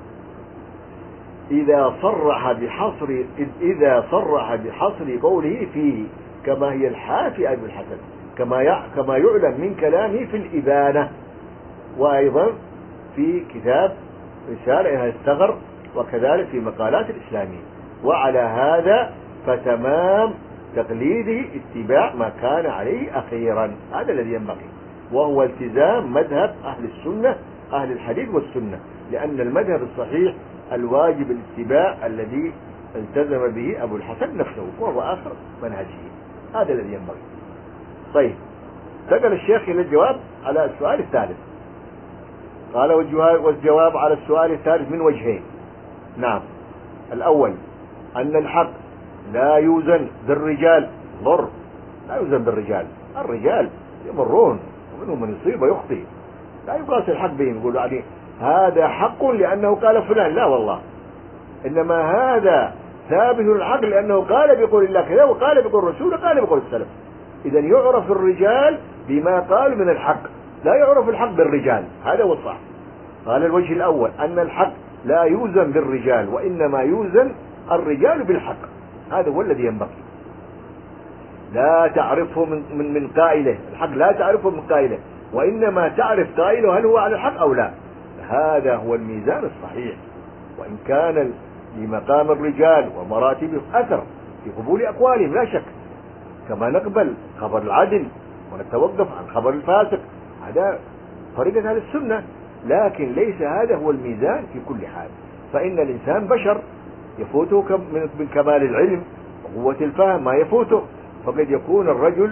Speaker 1: إذا صرح بحصر إذا صرح بحصر قوله فيه كما هي الحال في أبي الحسن، كما كما يعلم من كلامه في الإبانة، وأيضا في كتاب رسالة إلى الثغر، وكذلك في مقالات الإسلامية. وعلى هذا فتمام تقليده اتباع ما كان عليه أخيرا، هذا الذي ينبغي، وهو التزام مذهب أهل السنة أهل الحديث والسنة، لأن المذهب الصحيح الواجب الاتباع الذي التزم به أبو الحسن نفسه، وهو آخر منهجه، هذا الذي ينبغي. طيب، انتقل الشيخ إلى الجواب على السؤال الثالث. قال والجواب على السؤال الثالث من وجهين. نعم، الأول أن الحق لا يوزن بالرجال، ضر لا يوزن بالرجال، الرجال يمرون ومنهم من يصيب ويخطئ، لا يقاس الحق بهم يقول يعني هذا حق لأنه قال فلان، لا والله، إنما هذا ثابت الحق لأنه قال بقول الله كذا، وقال بقول الرسول، وقال بقول السلف. إذا يعرف الرجال بما قال من الحق، لا يعرف الحق بالرجال، هذا هو الصح. قال الوجه الأول أن الحق لا يوزن بالرجال، وإنما يوزن الرجال بالحق، هذا هو الذي ينبغي. لا تعرفه من, من, من قائله، الحق لا تعرفه من قائله، وإنما تعرف قائله هل هو على الحق أو لا، هذا هو الميزان الصحيح. وإن كان لمقام الرجال ومراتبه أثر في قبول أقوالهم لا شك، كما نقبل خبر العدل ونتوقف عن خبر الفاسق، هذا طريقة أهل السنة، لكن ليس هذا هو الميزان في كل حال. فإن الإنسان بشر يفوته من كمال العلم وقوة الفهم ما يفوته، فقد يكون الرجل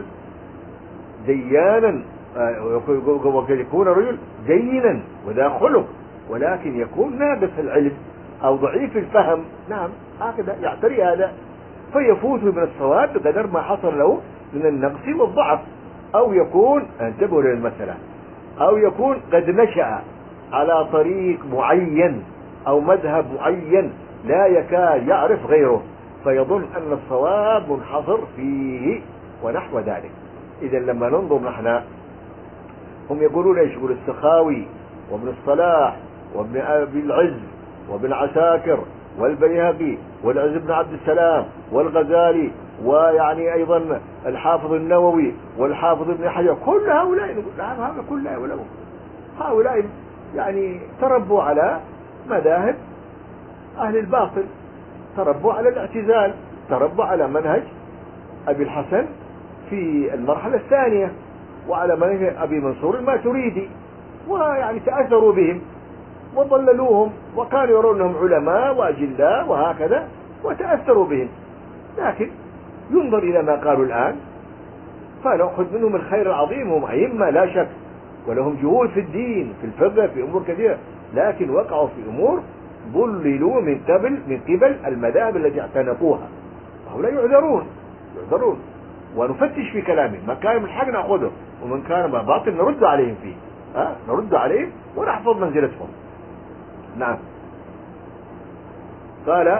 Speaker 1: ديانا وقد يكون الرجل دينا وذا خلق، ولكن يكون ناقص العلم أو ضعيف الفهم، نعم هكذا يعتري هذا، فيفوت من الصواب بقدر ما حصل له من النقص والضعف. أو يكون، انتبهوا للمسألة، أو يكون قد نشأ على طريق معين أو مذهب معين لا يكاد يعرف غيره، فيظن أن الصواب منحصر فيه ونحو ذلك. إذا لما ننظر نحن، هم يقولون ايش؟ يقول السخاوي وابن الصلاح وابن أبي العز وابن عساكر والبيهقي والعز بن عبد السلام والغزالي، ويعني أيضا الحافظ النووي والحافظ ابن حجر، كل هؤلاء نقول هؤلاء كل هؤلاء هؤلاء يعني تربوا على مذاهب أهل الباطل، تربوا على الاعتزال، تربوا على منهج أبي الحسن في المرحلة الثانية، وعلى منهج أبي منصور الماتريدي، ويعني تأثروا بهم وضللوهم، وكانوا يرونهم علماء وأجلاء وهكذا، وتأثروا بهم. لكن ينظر إلى ما قالوا الآن فنأخذ منهم الخير العظيم، هم أئمة لا شك، ولهم جهود في الدين في الفقه في أمور كثيرة، لكن وقعوا في أمور ضللوا من قبل من قبل المذاهب التي اعتنقوها، وهؤلاء يعذرون يعذرون ونفتش في كلامهم، ما كان من حق نأخذه، ومن كان ما باطل نرد عليهم فيه، ها نرد عليهم ونحفظ منزلتهم. نعم. قال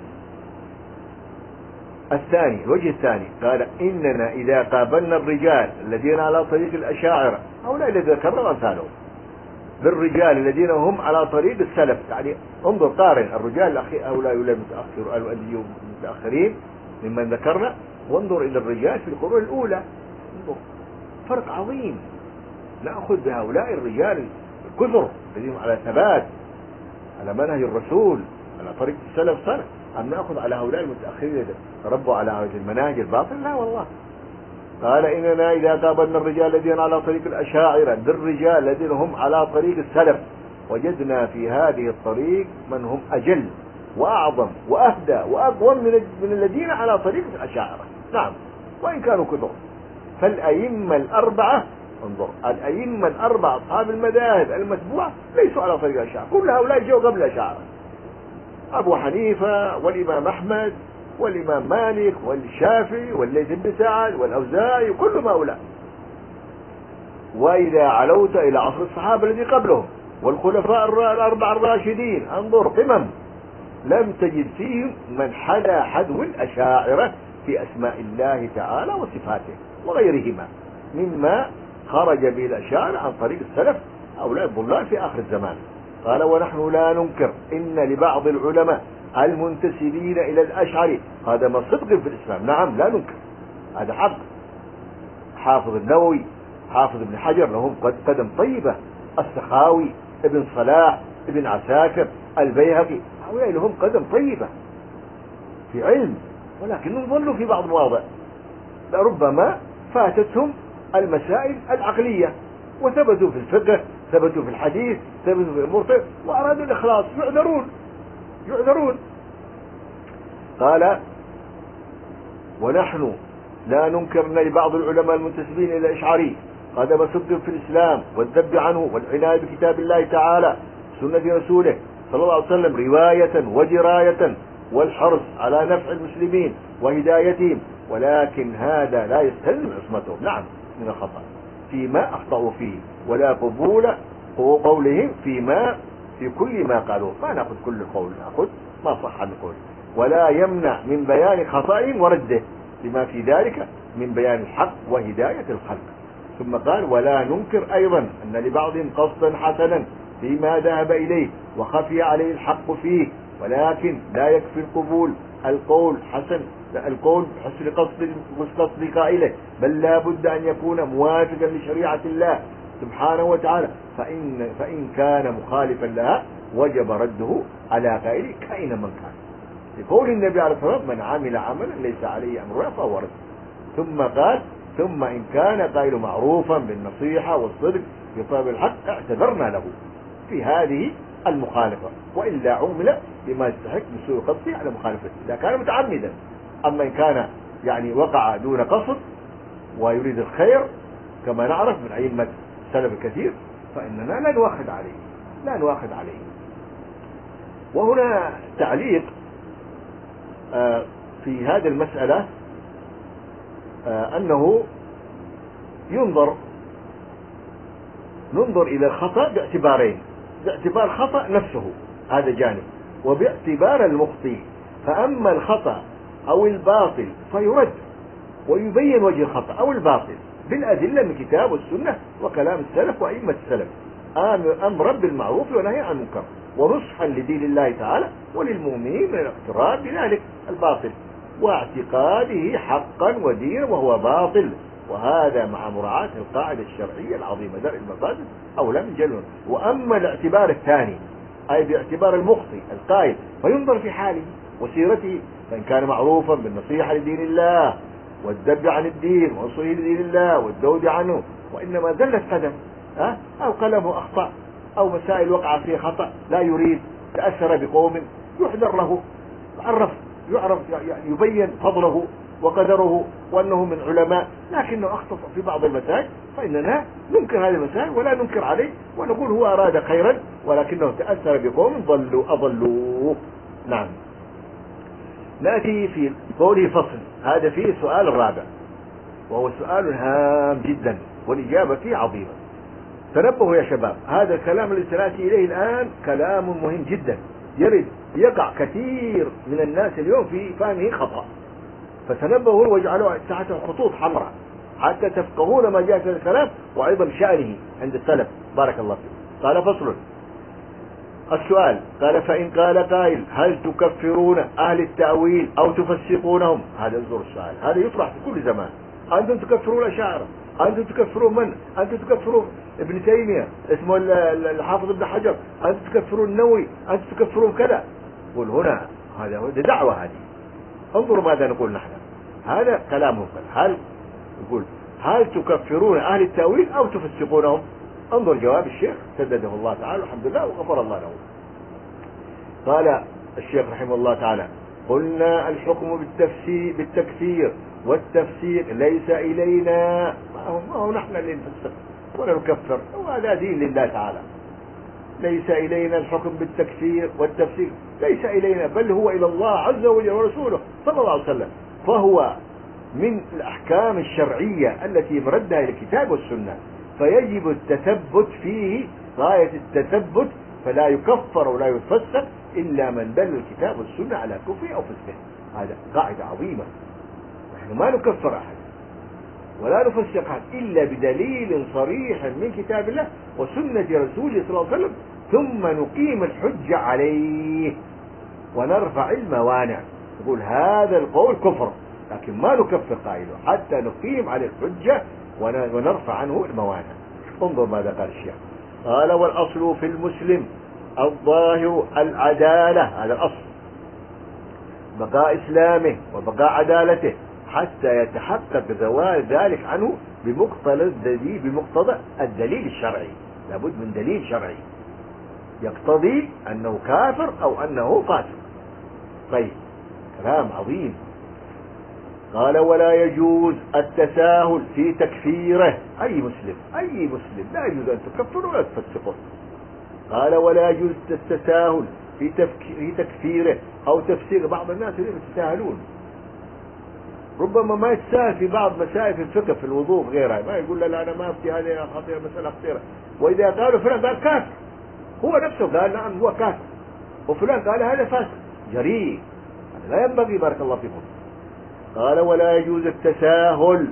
Speaker 1: الثاني، الوجه الثاني، قال إننا إذا قابلنا الرجال الذين على طريق الأشاعرة، هؤلاء الذين ذكرنا أمثالهم، بالرجال الذين هم على طريق السلف، يعني انظر قارن الرجال هؤلاء المتأخرين ممن ذكرنا، وانظر إلى الرجال في القرون الأولى، انظر فرق عظيم. نأخذ بهؤلاء الرجال الكثر الذين على ثبات على منهج الرسول على طريق السلف صالح، أم نأخذ على هؤلاء المتأخرين ربوا على هذه المناهج الباطل؟ لا والله. قال إننا إذا قابلنا الرجال الذين على طريق الأشاعرة بالرجال الذين هم على طريق السلف، وجدنا في هذه الطريق من هم أجل وأعظم وأهدى وأقوم من الذين على طريق الأشاعرة، نعم وإن كانوا كثر. فالأئمة الأربعة، انظر الأئمة الأربعة أصحاب المذاهب المتبوعة ليسوا على طريق الأشاعرة، كل هؤلاء جاءوا قبل الأشاعرة، أبو حنيفة والإمام أحمد والإمام مالك والشافعي والليث بن سعد والأوزاعي وكل هؤلاء. وإذا علوت إلى عصر الصحابة الذي قبلهم والخلفاء الأربع الراشدين انظر قمم لم تجد فيهم من حدا حذو الأشاعرة في أسماء الله تعالى وصفاته وغيرهما مما خرج به الأشاعرة عن طريق السلف أولئك الضلال في آخر الزمان. قال ونحن لا ننكر إن لبعض العلماء المنتسبين إلى الأشعري قدم صدق في الإسلام. نعم لا ننكر، هذا حق. حافظ النووي، حافظ ابن حجر لهم قدم طيبة، السخاوي، ابن صلاح، ابن عساكر، البيهقي، هؤلاء لهم قدم طيبة في علم، ولكنهم ظلوا في بعض المواضع، لربما فاتتهم المسائل العقلية وثبتوا في الفقه، ثبتوا في الحديث، ثبتوا في امور وارادوا الاخلاص، يعذرون يعذرون. قال ونحن لا ننكر ان لبعض العلماء المنتسبين الى الاشعري قدم صدق في الاسلام والذب عنه والعناية بكتاب الله تعالى سنة رسوله صلى الله عليه وسلم رواية ودراية والحرص على نفع المسلمين وهدايتهم، ولكن هذا لا يستلزم عصمتهم نعم من الخطأ فيما أخطأوا فيه، ولا قبول قولهم فيما في كل ما قالوه. ما نأخذ كل قول، نأخذ ما صح عن قول، ولا يمنع من بيان خطأهم ورده لما في ذلك من بيان الحق وهداية الخلق. ثم قال ولا ننكر أيضا أن لبعضهم قصدا حسنا فيما ذهب إليه وخفي عليه الحق فيه، ولكن لا يكفي القبول القول حسن القول بحسن قصد قصد قائله، بل لا بد أن يكون موافقا لشريعة الله سبحانه وتعالى، فإن, فإن كان مخالفا لها وجب رده على قائله كائن من كان، لقول النبي عليه الصلاة والسلام من عمل عملا ليس عليه أمرنا فهو رد. ثم قال ثم إن كان قائل معروفا بالنصيحة والصدق في طلب الحق اعتذرنا له في هذه المخالفة، وإلا عمل بما يستحق بسوء قصده على مخالفته إذا كان متعمدا. أما إن كان يعني وقع دون قصد ويريد الخير كما نعرف من أئمة السلف الكثير فإننا لا نؤاخذ عليه لا نؤاخذ عليه. وهنا تعليق في هذه المسألة أنه ينظر ننظر إلى الخطأ باعتبارين، باعتبار خطأ نفسه هذا جانب، وباعتبار المخطئ. فأما الخطأ أو الباطل فيرد ويبين وجه الخطأ أو الباطل بالأدلة من كتاب والسنة وكلام السلف وأئمة السلف، أمرا بالمعروف ونهي عن المنكر ونصحا لدين الله تعالى وللمؤمنين من الاقتراب بذلك الباطل واعتقاده حقا ودينا وهو باطل، وهذا مع مراعاة القاعدة الشرعية العظيمة درء المفاسد أولى من جلب. وأما الاعتبار الثاني أي باعتبار المخطئ القائل فينظر في حاله وسيرته، فإن كان معروفا بالنصيحة لدين الله والذب عن الدين ونصره لدين الله والذود عنه، وإنما زلت قدم أه؟ أو قلمه أخطأ أو مسائل وقع فيه خطأ لا يريد تأثر بقوم يحذر له عرف يعرف يعني يبين فضله وقدره وأنه من علماء لكنه أخطأ في بعض المسائل، فإننا ننكر هذه المسائل ولا ننكر عليه ونقول هو أراد خيرا ولكنه تأثر بقوم ضلوا أضلوه. نعم. نأتي في قوله فصل، هذا فيه سؤال الرابع وهو سؤال هام جدا والإجابة فيه عظيمة. تنبهوا يا شباب، هذا الكلام الذي سنأتي إليه الآن كلام مهم جدا يرد يقع كثير من الناس اليوم في فهمه خطأ، فتنبهوا واجعلوا تحته خطوط حمراء حتى تفقهون ما جاء في الكلام وأيضا شأنه عند السلف. بارك الله فيكم. قال فصل. السؤال قال فإن قال قائل هل تكفرون أهل التأويل أو تفسقونهم؟ هذا انظر السؤال، هذا يطرح في كل زمان. أنتم تكفرون الأشاعرة، أنتم تكفرون من؟ أنتم تكفرون ابن تيمية اسمه الحافظ ابن حجر، أنتم تكفرون النووي، أنتم تكفرون كذا. قل هنا هذا دعوة هذه. انظروا ماذا نقول نحن، هذا كلامهم. هل يقول هل تكفرون أهل التأويل أو تفسقونهم؟ انظر جواب الشيخ سدده الله تعالى الحمد لله وغفر الله له. قال الشيخ رحمه الله تعالى قلنا الحكم بالتفسير بالتكفير والتفسيق ليس إلينا، ما هو, ما هو نحن اللي نفسق ولا نكفر، وهذا دين لله تعالى. ليس إلينا الحكم بالتكفير والتفسيق، ليس إلينا بل هو إلى الله عز وجل ورسوله صلى الله عليه وسلم، فهو من الأحكام الشرعية التي مردها إلى الكتاب والسنة، فيجب التثبت فيه غاية التثبت، فلا يكفر ولا يفسق إلا من دل الكتاب والسنة على كفره أو فسقه. هذا قاعدة عظيمة. نحن ما نكفر أحد ولا نفسق أحد إلا بدليل صريح من كتاب الله وسنة رسوله صلى الله عليه وسلم، ثم نقيم الحجة عليه ونرفع الموانع. نقول هذا القول كفر، لكن ما نكفر قائله حتى نقيم عليه الحجة ونرفع عنه الموانع. انظر ماذا قال الشيخ. قال: والأصل في المسلم الظاهر العدالة، هذا الأصل، بقاء إسلامه وبقاء عدالته حتى يتحقق زوال ذلك عنه بمقتضى الدليل بمقتضى الدليل الشرعي. لابد من دليل شرعي يقتضي أنه كافر أو أنه فاسق. طيب، كلام عظيم. قال: ولا يجوز التساهل في تكفيره. أي مسلم أي مسلم لا يجوز أن تكفره ولا تفسقه. قال: ولا يجوز التساهل في, في تكفيره أو تفسيره. بعض الناس يتساهلون، ربما ما يتساهل في بعض مسائل في الفقه في الوضوء غيرها، ما يقول: لا لا أنا ما أفتي هذه خطيرة، مسألة خطيرة. وإذا قالوا فلان قال كافر، هو نفسه قال نعم هو كافر، وفلان قال هذا فاسق جريء، هذا لا ينبغي. بارك الله فيكم. قال: ولا يجوز التساهل،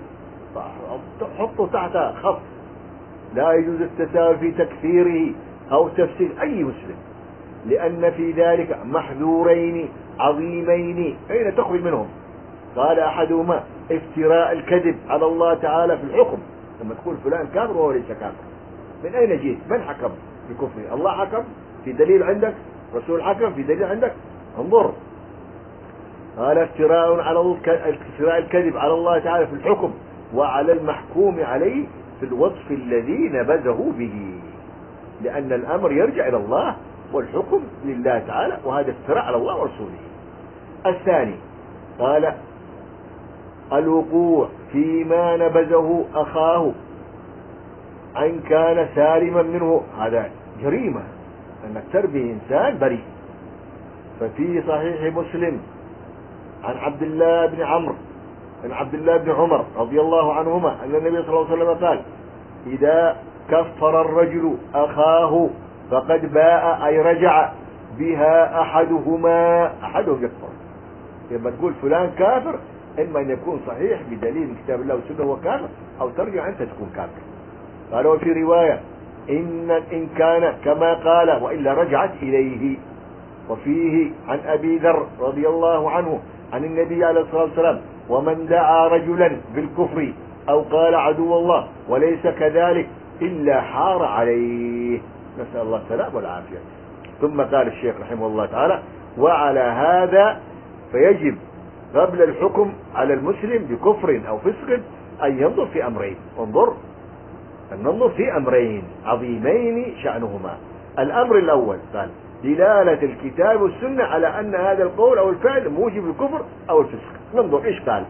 Speaker 1: حطوا تحتها خط، لا يجوز التساهل في تكفيره أو تفسير أي مسلم، لأن في ذلك محذورين عظيمين. أين تخرج منهم؟ قال: أحدهما افتراء الكذب على الله تعالى في الحكم، لما تقول فلان كافر وهو ليس كافر. من أين جئت؟ من حكم بكفره؟ الله حكم؟ في دليل عندك؟ رسول حكم؟ في دليل عندك؟ انظر. قال: افتراء على افتراء الكذب على الله تعالى في الحكم وعلى المحكوم عليه في الوصف الذي نبذه به، لأن الأمر يرجع إلى الله والحكم لله تعالى، وهذا افتراء على الله ورسوله. الثاني قال: الوقوع فيما نبذه أخاه أن كان سالما منه، هذا جريمة، أنك تربي إنسان بريء. ففي صحيح مسلم عن عبد الله بن عمرو عن عبد الله بن عمر رضي الله عنهما أن النبي صلى الله عليه وسلم قال: إذا كفر الرجل أخاه فقد باء، أي رجع بها أحدهما، أحدهم يكفر. لما تقول فلان كافر إما أن يكون صحيح بدليل من كتاب الله والسنة هو كافر، أو ترجع أنت تكون كافر. قال: وفي رواية: إن إن كان كما قال وإلا رجعت إليه. وفيه عن أبي ذر رضي الله عنه عن النبي عليه الصلاة والسلام: ومن دعا رجلا بالكفر أو قال عدو الله وليس كذلك إلا حار عليه. نسأل الله السلام والعافية. ثم قال الشيخ رحمه الله تعالى: وعلى هذا فيجب قبل الحكم على المسلم بكفر أو فسق أن ينظر في أمرين. انظر، أن ننظر في أمرين عظيمين شأنهما. الأمر الأول قال: دلالة الكتاب والسنة على أن هذا القول أو الفعل موجب الكفر أو الفسق. ننظر إيش قال.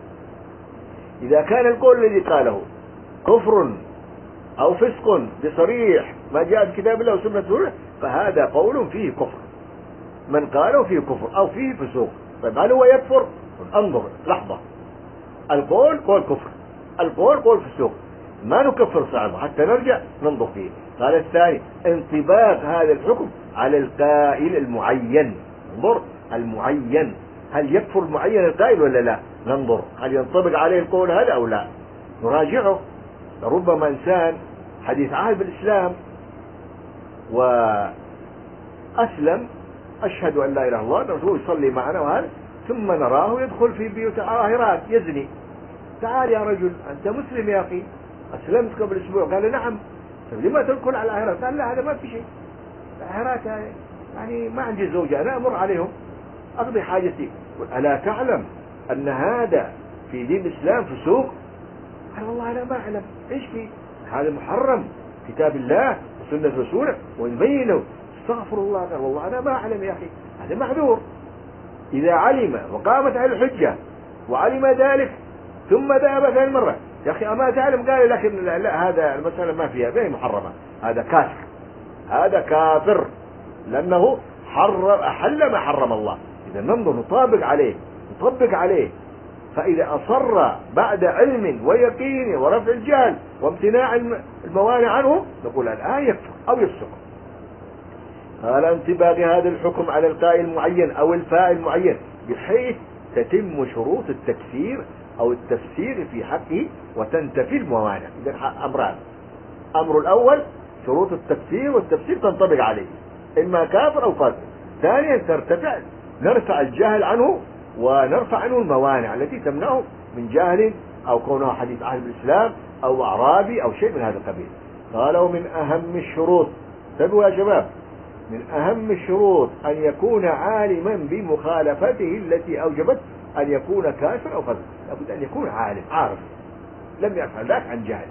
Speaker 1: إذا كان القول الذي قاله كفر أو فسق بصريح ما جاء في كتاب الله وسنة رسوله، فهذا قول فيه كفر، من قاله فيه كفر أو فيه فسوق. طيب هل هو يكفر؟ انظر لحظة، القول قول كفر، القول قول فسوق، ما نكفر صاحبه حتى نرجع ننظر فيه. قال الثاني: انطباق هذا الحكم على القائل المعين. انظر، المعين، هل يكفر المعين القائل ولا لا؟ ننظر هل ينطبق عليه القول هذا أو لا، نراجعه. ربما إنسان حديث عهد بالإسلام وأسلم، أشهد أن لا إله إلا الله، الرسول يصلي معنا وهذا، ثم نراه يدخل في بيوت عاهرات يزني. تعال يا رجل، أنت مسلم يا أخي، أسلمت قبل أسبوع. قال: نعم. لما تدخل على العاهرات؟ قال: لا، هذا ما في شيء، العاهرات يعني ما عندي زوجة، أنا أمر عليهم أقضي حاجتي. ألا تعلم أن هذا في دين الإسلام فسوق؟ قال: والله أنا ما أعلم إيش فيه، هذا محرم كتاب الله وسنة رسوله ونبينه. استغفر الله. قال: والله أنا ما أعلم يا أخي، هذا معذور. إذا علم وقامت على الحجة وعلم ذلك ثم ذهب ثاني مرة: يا أخي أما تعلم؟ قال: لكن لا, لا هذا المسألة ما فيها، بين محرمة، هذا كافر، هذا كافر، لأنه حرم أحل ما حرم الله. إذا ننظر نطابق عليه، نطبق عليه فإذا أصر بعد علم ويقين ورفع الجهل وامتناع الموانع عنه نقول الآن يكفر أو يفسق. قال انطباق هذا الحكم على القائل المعين أو الفاعل المعين بحيث تتم شروط التكفير أو التفسير في حقه وتنتفي الموانع. إذن أمران: أمر الأول شروط التكفير والتفسير تنطبق عليه، إما كافر أو فاسق. ثانيا ترتفع نرفع الجهل عنه ونرفع عنه الموانع التي تمنعه من جاهل أو كونه حديث عهد بالإسلام أو أعرابي أو شيء من هذا القبيل. قال ومن أهم الشروط، انتبهوا يا شباب، من أهم الشروط أن يكون عالما بمخالفته التي أوجبت أن يكون كافر أو فاسق. لابد أن يكون عالم عارف، لم يفعل ذاك عن جهل،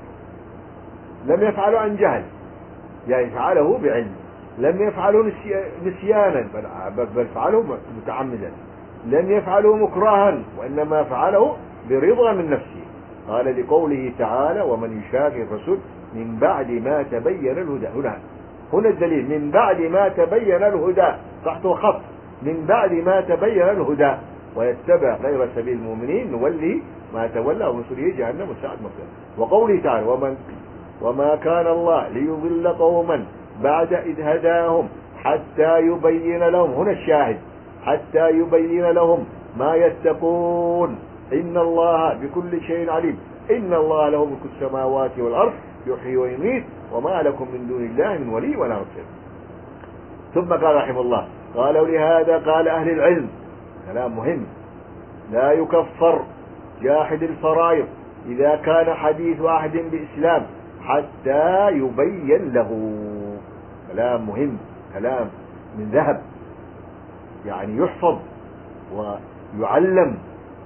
Speaker 1: لم يفعله عن جهل يعني فعله بعلم، لم يفعله نسيانا بل فعله متعمدا، لم يفعله مكرها وإنما فعله برضا من نفسه. قال لقوله تعالى ومن يشاقق الرسول من بعد ما تبين الهدى. هنا هنا الدليل من بعد ما تبين الهدى، تحته خط من بعد ما تبين الهدى ويتبع غير سبيل المؤمنين نولي ما تولى ونصره جهنم وساءت مصيره. وقوله تعالى ومن وما كان الله ليضل قوما بعد إذ هداهم حتى يبين لهم، هنا الشاهد، حتى يبين لهم ما يتقون إن الله بكل شيء عليم إن الله له ملك السماوات والأرض يحيي ويميت وما لكم من دون الله من ولي ولا نصير. ثم قال رحمه الله قالوا لهذا قال أهل العلم كلام مهم: لا يكفر جاحد الفرائض إذا كان حديث عهد بإسلام حتى يبين له. كلام مهم، كلام من ذهب، يعني يحفظ ويعلم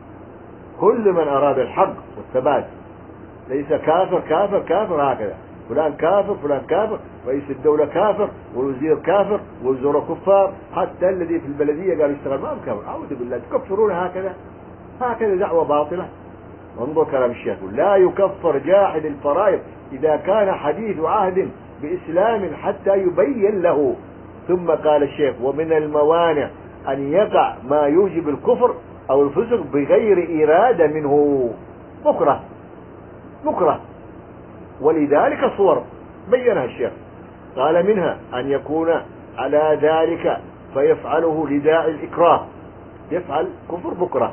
Speaker 1: كل من أراد الحق والثبات. ليس كافر كافر كافر هكذا، فلان كافر فلان كافر، رئيس الدولة كافر والوزير كافر والوزراء كفار، حتى الذي في البلدية قال يشتغل معهم كافر. أعوذ بالله، تكفرون هكذا؟ هكذا دعوة باطلة. انظر كلام الشيخ: لا يكفر جاحد الفرائض إذا كان حديث عهد بإسلام حتى يبين له. ثم قال الشيخ: ومن الموانع أن يقع ما يوجب الكفر أو الفسق بغير إرادة منه، مكره مكره ولذلك صور بينها الشيخ. قال منها أن يكون على ذلك فيفعله لداعي الإكراه، يفعل كفر بكره،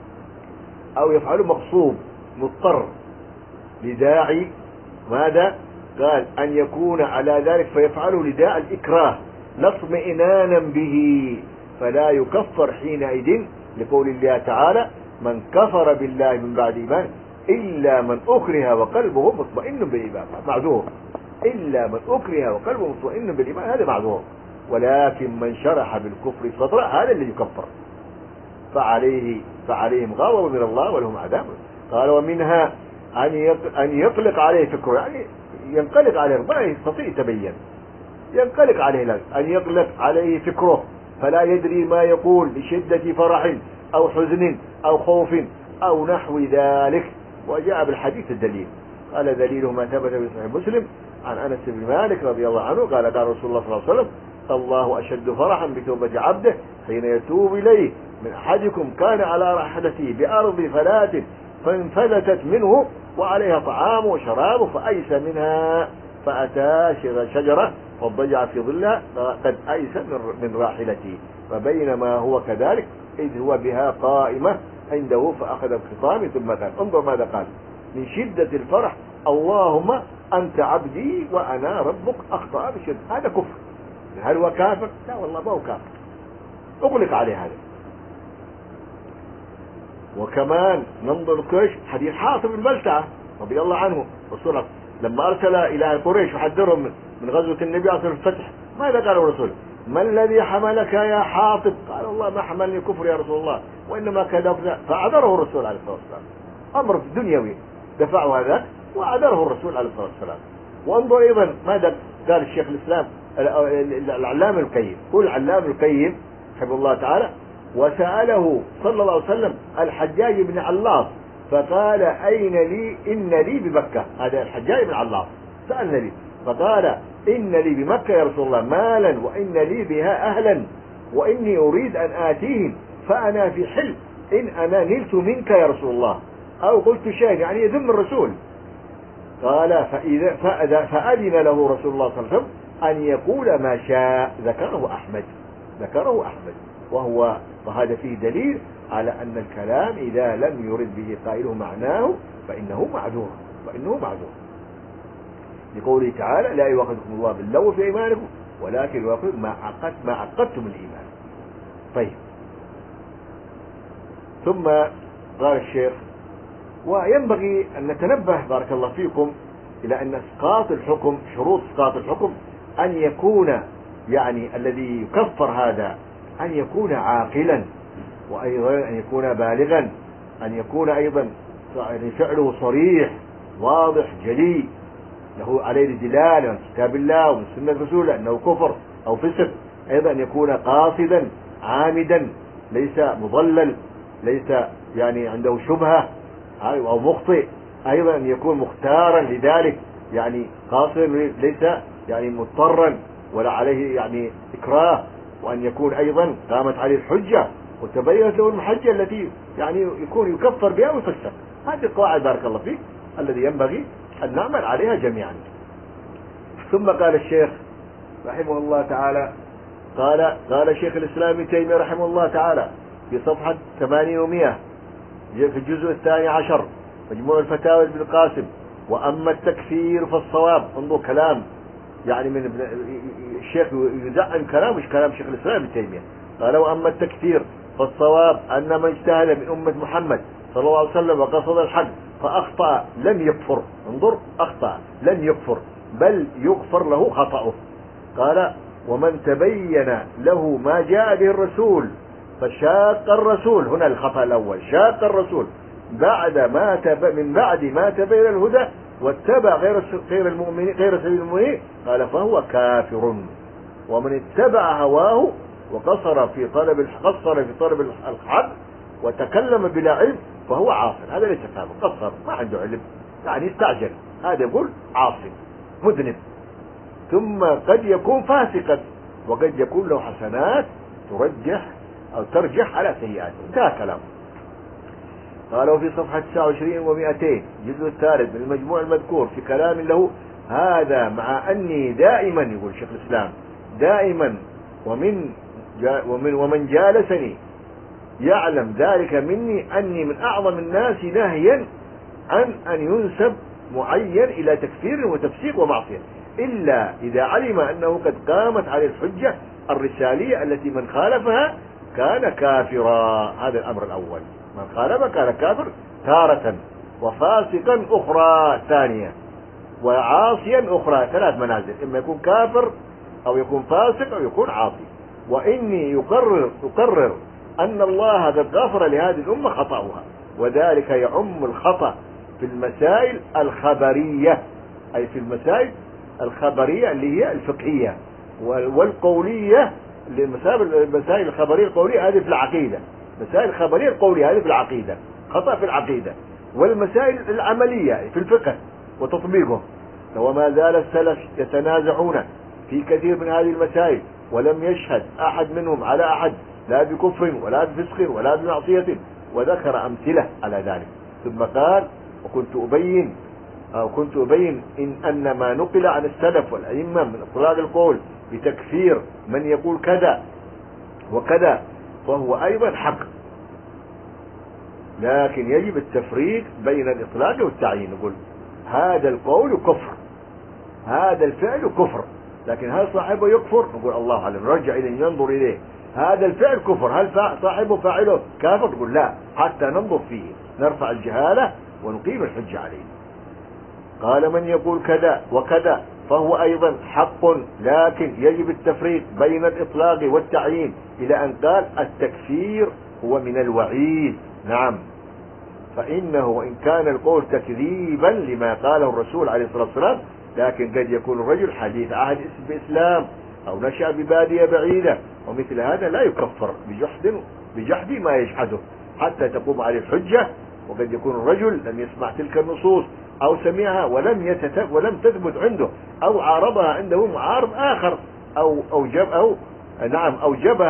Speaker 1: أو يفعله مغصوب مضطر لداعي ماذا؟ قال أن يكون على ذلك فيفعله لداعي الإكراه لا اطمئنانا به فلا يكفر حينئذ، لقول الله تعالى: من كفر بالله من بعد إيمان إلا من أكره وقلبه مطمئن بالإيمان. معذور، إلا من أكره وقلبه مطمئن بالإيمان، هذا معذور. ولكن من شرح بالكفر صدره هذا اللي يكفر، فعليه فعليهم غضب من الله ولهم عذاب. قال ومنها أن يطلق عليه فكره، يعني ينقلق عليه ما يستطيع يتبين، ينقلق عليه لك أن يطلق عليه فكره فلا يدري ما يقول لشدة فرح أو حزن أو خوف أو نحو ذلك. وجاء بالحديث الدليل. قال دليله ما ثبت في صحيح مسلم عن أنس بن مالك رضي الله عنه قال قال رسول الله صلى الله عليه وسلم: الله أشد فرحا بتوبة عبده حين يتوب إليه من أحدكم كان على راحلته بأرض فلاة فانفلتت منه وعليها طعام وشراب فأيس منها فأتى شجرة فاضطجع في ظلها قد أيس من راحلته، فبينما هو كذلك إذ هو بها قائمة عنده فأخذ الخطام ثم قال. انظر ماذا قال: من شدة الفرح: اللهم أنت عبدي وأنا ربك أخطأ بشدة. هذا كفر. هل هو كافر؟ لا والله ما هو كافر، أغلق عليه هذا. وكمان ننظر كيش حديث حاطب بن بلتعة رضي الله عنه، رسول الله لما أرسل إلى قريش يحذرهم من غزوة النبي عليه الفتح، ماذا قال الرسول؟ ما الذي حملك يا حاطب؟ قال الله ما حملني كفر يا رسول الله وإنما كذا. فأعذره الرسول عليه الصلاة والسلام، أمر دنيوي دفعه هذا وأعذره الرسول عليه الصلاة والسلام. وانظر أيضا ماذا قال الشيخ الإسلام العلام القيم، هو العلام القيم حفظه الله تعالى: وسأله صلى الله عليه وسلم الحجاج بن علاص فقال: أين لي إن لي بمكة. هذا الحجاج بن علاص سألنا لي فقال: إن لي بمكة يا رسول الله مالا وإن لي بها أهلا وإني أريد أن آتيهم فأنا في حل إن أنا نلت منك يا رسول الله أو قلت شيئا يعني يذم الرسول. قال فإذا فأذن له رسول الله صلى الله عليه وسلم أن يقول ما شاء. ذكره أحمد ذكره أحمد وهو وهذا فيه دليل على أن الكلام إذا لم يرد به قائله معناه فإنه معذور فإنه معذور لقوله تعالى لا يؤاخذكم الله باللغو في أيمانكم ولكن يؤاخذكم ما عقدت ما عقدتم الإيمان. طيب ثم قال الشيخ وينبغي أن نتنبه بارك الله فيكم إلى أن إسقاط الحكم شروط إسقاط الحكم أن يكون يعني الذي يكفر هذا أن يكون عاقلا وأيضا أن يكون بالغا أن يكون أيضا فعله صريح واضح جلي له عليه دلالة من كتاب الله ومن سنة رسوله أنه كفر أو فسق. أيضا أن يكون قاصدا عامدا ليس مضلل ليس يعني عنده شبهة أو مخطئ. أيضا أن يكون مختارا لذلك يعني قاصدا ليس يعني مضطرا ولا عليه يعني إكراه. وأن يكون أيضا قامت عليه الحجة وتبينت له المحجة التي يعني يكون يكفر بها ويفسق. هذه القواعد بارك الله فيك الذي ينبغي أن نعمل عليها جميعا. ثم قال الشيخ رحمه الله تعالى قال قال شيخ الإسلام ابن تيمية رحمه الله تعالى في صفحة ثمانين ومئة في الجزء الثاني عشر مجموع الفتاوى ابن القاسم وأما التكفير فالصواب. انظر كلام يعني من الشيخ يدعم كلام مش كلام شيخ الإسلام ابن تيمية. قال وأما التكفير فالصواب أن من اجتهد من أمة محمد صلى الله عليه وسلم وقصد الحق فأخطأ لم يكفر. انظر أخطأ لم يكفر بل يغفر له خطأه. قال ومن تبين له ما جاء به الرسول فشاق الرسول. هنا الخطأ الأول شاق الرسول بعد ما تب من بعد ما تبين الهدى واتبع غير غير المؤمنين غير سبيل المؤمنين قال فهو كافر. ومن اتبع هواه وقصر في طلب قصر في طلب الحق وتكلم بلا علم فهو عاصي. هذا ليس كافر قصر ما عنده علم يعني استعجل هذا يقول عاصي مذنب. ثم قد يكون فاسقا وقد يكون له حسنات ترجح أو ترجح على سيئاته. انتهى كلامه. قالوا في صفحة تسعة وعشرين ومئتين الجزء الثالث من المجموع المذكور في كلام له هذا مع أني دائما يقول شيخ الإسلام دائما ومن ومن ومن جالسني يعلم ذلك مني أني من أعظم الناس ناهيا عن أن ينسب معين إلى تكفير وتفسيق ومعصية إلا إذا علم أنه قد قامت عليه الحجة الرسالية التي من خالفها كان كافرا. هذا الأمر الأول من خالف كان كافر تارة وفاسقا أخرى ثانية وعاصيا أخرى. ثلاث منازل إما يكون كافر أو يكون فاسق أو يكون عاصي. وإني يقرر يقرر أن الله قد غفر لهذه الأمة خطأها وذلك يعم الخطأ في المسائل الخبرية أي في المسائل الخبرية اللي هي الفقهية والقولية. المسائل الخبرية القولية هذه في العقيدة. مسائل الخبرية القولية هذه في العقيدة خطأ في العقيدة. والمسائل العملية في الفقه وتطبيقه. وما زال السلف يتنازعون في كثير من هذه المسائل ولم يشهد أحد منهم على أحد لا بكفر ولا بفسق ولا بمعصية وذكر أمثلة على ذلك. ثم قال وكنت أبين أو كنت أبين إن أن ما نقل عن السلف والأئمة من إطلاق القول بتكفير من يقول كذا وكذا فهو أيضا حق لكن يجب التفريق بين الإطلاق والتعيين. نقول هذا القول كفر هذا الفعل كفر لكن هل صاحبه يكفر؟ نقول الله أعلم نرجع إليه ينظر إليه. هذا الفعل كفر هل صاحبه فاعله كافر؟ نقول لا حتى ننظر فيه نرفع الجهالة ونقيم الحجة عليه. قال من يقول كذا وكذا فهو أيضا حق لكن يجب التفريق بين الإطلاق والتعيين إلى أن قال التكفير هو من الوعيد. نعم فإنه وإن كان القول تكذيبا لما قاله الرسول عليه الصلاة والسلام لكن قد يكون الرجل حديث عهد بإسلام أو نشأ ببادية بعيدة ومثل هذا لا يكفر بجحد بجحد ما يجحده حتى تقوم عليه الحجة. وقد يكون الرجل لم يسمع تلك النصوص أو سمعها ولم يتت ولم تثبت عنده أو عارضها عنده معارض آخر أو أوجب أو نعم أوجبها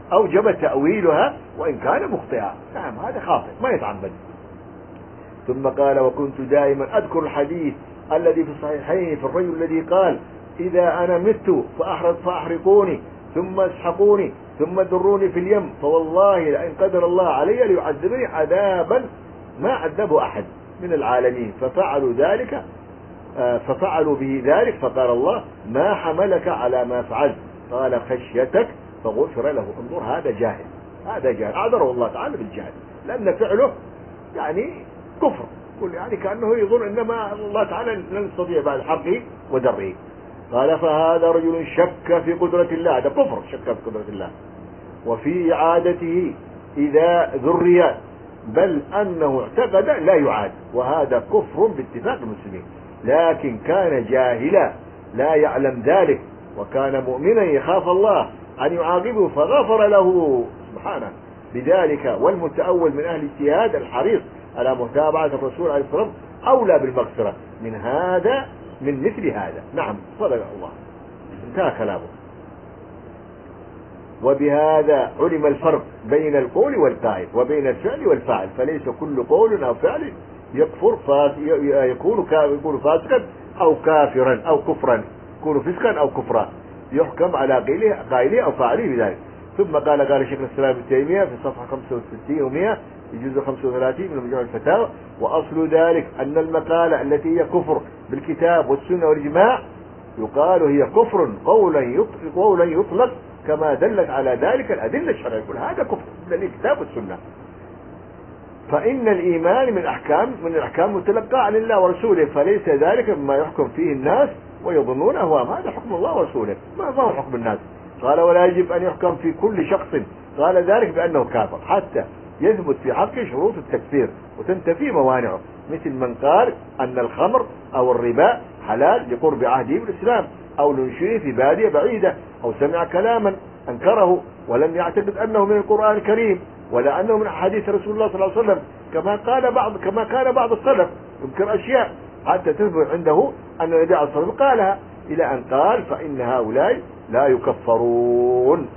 Speaker 1: أوجب تأويلها وإن كان مخطئا. نعم هذا خاطئ ما يتعمد. ثم قال وكنت دائما أذكر الحديث الذي في الصحيحين في الرجل الذي قال إذا أنا مت فأحرق فأحرقوني ثم اسحقوني ثم دروني في اليم فوالله لئن قدر الله علي ليعذبني عذابا ما عذبه أحد من العالمين. ففعلوا ذلك ففعلوا به ذلك فقال الله ما حملك على ما فعلت قال خشيتك فغفر له. انظر هذا جاهل، هذا جاهل أعذره الله تعالى بالجهل لأن فعله يعني كفر، يعني كأنه يظن إنما الله تعالى لن يستطيع بعد حقه ودره. قال فهذا رجل شك في قدرة الله، هذا كفر شك في قدرة الله وفي إعادته إذا ذري بل أنه اعتقد لا يعاد، وهذا كفر باتفاق المسلمين. لكن كان جاهلا لا يعلم ذلك وكان مؤمنا يخاف الله أن يعاقبه فغفر له سبحانه بذلك. والمتأول من أهل الاجتهاد الحريص على متابعة الرسول عليه الصلاة والسلام أولى بالمغفرة من هذا من مثل هذا. نعم صدق الله. انتهى كلامه. وبهذا علم الفرق بين القول والقائل وبين الفعل والفاعل، فليس كل قول أو فعل يكفر يكون يكون فاسقا أو كافرا أو كفرا، يكون فسقا أو كفرا يحكم على قائله قائله أو فاعله بذلك. ثم قال قال شيخ الإسلام ابن تيمية في صفحة خمسة وستين ومئة في جزء خمسة وثلاثين من مجموع الفتاوى وأصل ذلك أن المقالة التي هي كفر بالكتاب والسنة والإجماع يقال هي كفر قولا يطلق, قولا يطلق كما دلت على ذلك الأدلة الشرعية، يقول هذا كفر بالكتاب والسنة. فإن الإيمان من أحكام من الأحكام متلقى عن الله ورسوله، فليس ذلك مما يحكم فيه الناس ويظنون أهواهم، هذا حكم الله ورسوله ما هو حكم الناس. قال ولا يجب أن يحكم في كل شخص قال ذلك بأنه كافر حتى يثبت في حقه شروط التكفير وتنتفي موانعه، مثل من قال أن الخمر أو الربا حلال لقرب عهده بالإسلام أو لنشره في بادية بعيدة أو سمع كلاما أنكره ولم يعتقد أنه من القرآن الكريم ولا أنه من حديث رسول الله صلى الله عليه وسلم كما قال بعض كما كان بعض السلف ينكر أشياء حتى تثبت عنده أن النبي عليه الصلاة والسلام قالها، إلى أن قال فإن هؤلاء لا يكفرون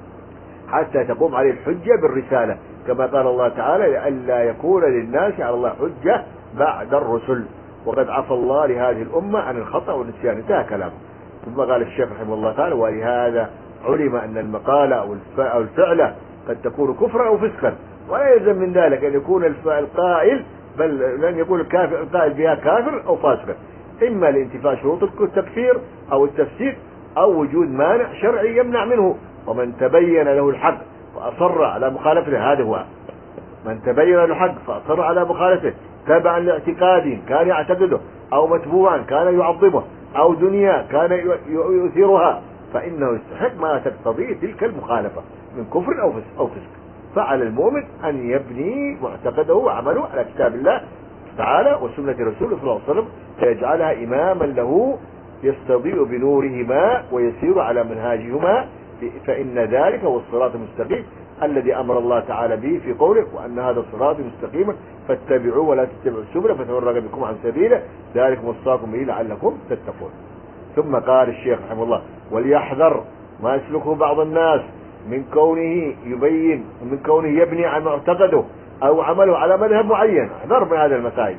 Speaker 1: حتى تقوم عليه الحجة بالرسالة كما قال الله تعالى لئلا يكون للناس على الله حجة بعد الرسل وقد عفى الله لهذه الأمة عن الخطأ والنسيان. انتهى كلامه. ثم قال الشيخ رحمه الله تعالى ولهذا علم أن المقالة أو الفعل قد تكون كفرا أو فسقا ولا يلزم من ذلك أن يكون القائل بل لن يكون الكافر القائل بها كافر أو فاسقا، إما لانتفاء شروط التكفير أو التفسيق أو وجود مانع شرعي يمنع منه. ومن تبين له الحق فأصر على مخالفته، هذا هو من تبين له الحق فأصر على مخالفته تبعا لاعتقاد كان يعتقده أو متبوعا كان يعظمه أو دنيا كان يؤثرها فإنه يستحق ما تقتضيه تلك المخالفة من كفر أو فسق. فعلى المؤمن أن يبني معتقده وعمله على كتاب الله تعالى وسنة رسوله صلى الله عليه وسلم فيجعلها إماما له يستضيء بنورهما ويسير على منهاجهما، فإن ذلك هو الصراط المستقيم الذي أمر الله تعالى به في قوله وأن هذا الصراط مستقيما فاتبعوه ولا تتبعوا السبل فتفرق بكم عن سبيله ذلكم وصاكم به لعلكم تتقون. ثم قال الشيخ رحمه الله وليحذر ما يسلكه بعض الناس من كونه يبين من كونه يبني عن معتقده أو عمله على مذهب معين، احذر من هذا المسائل.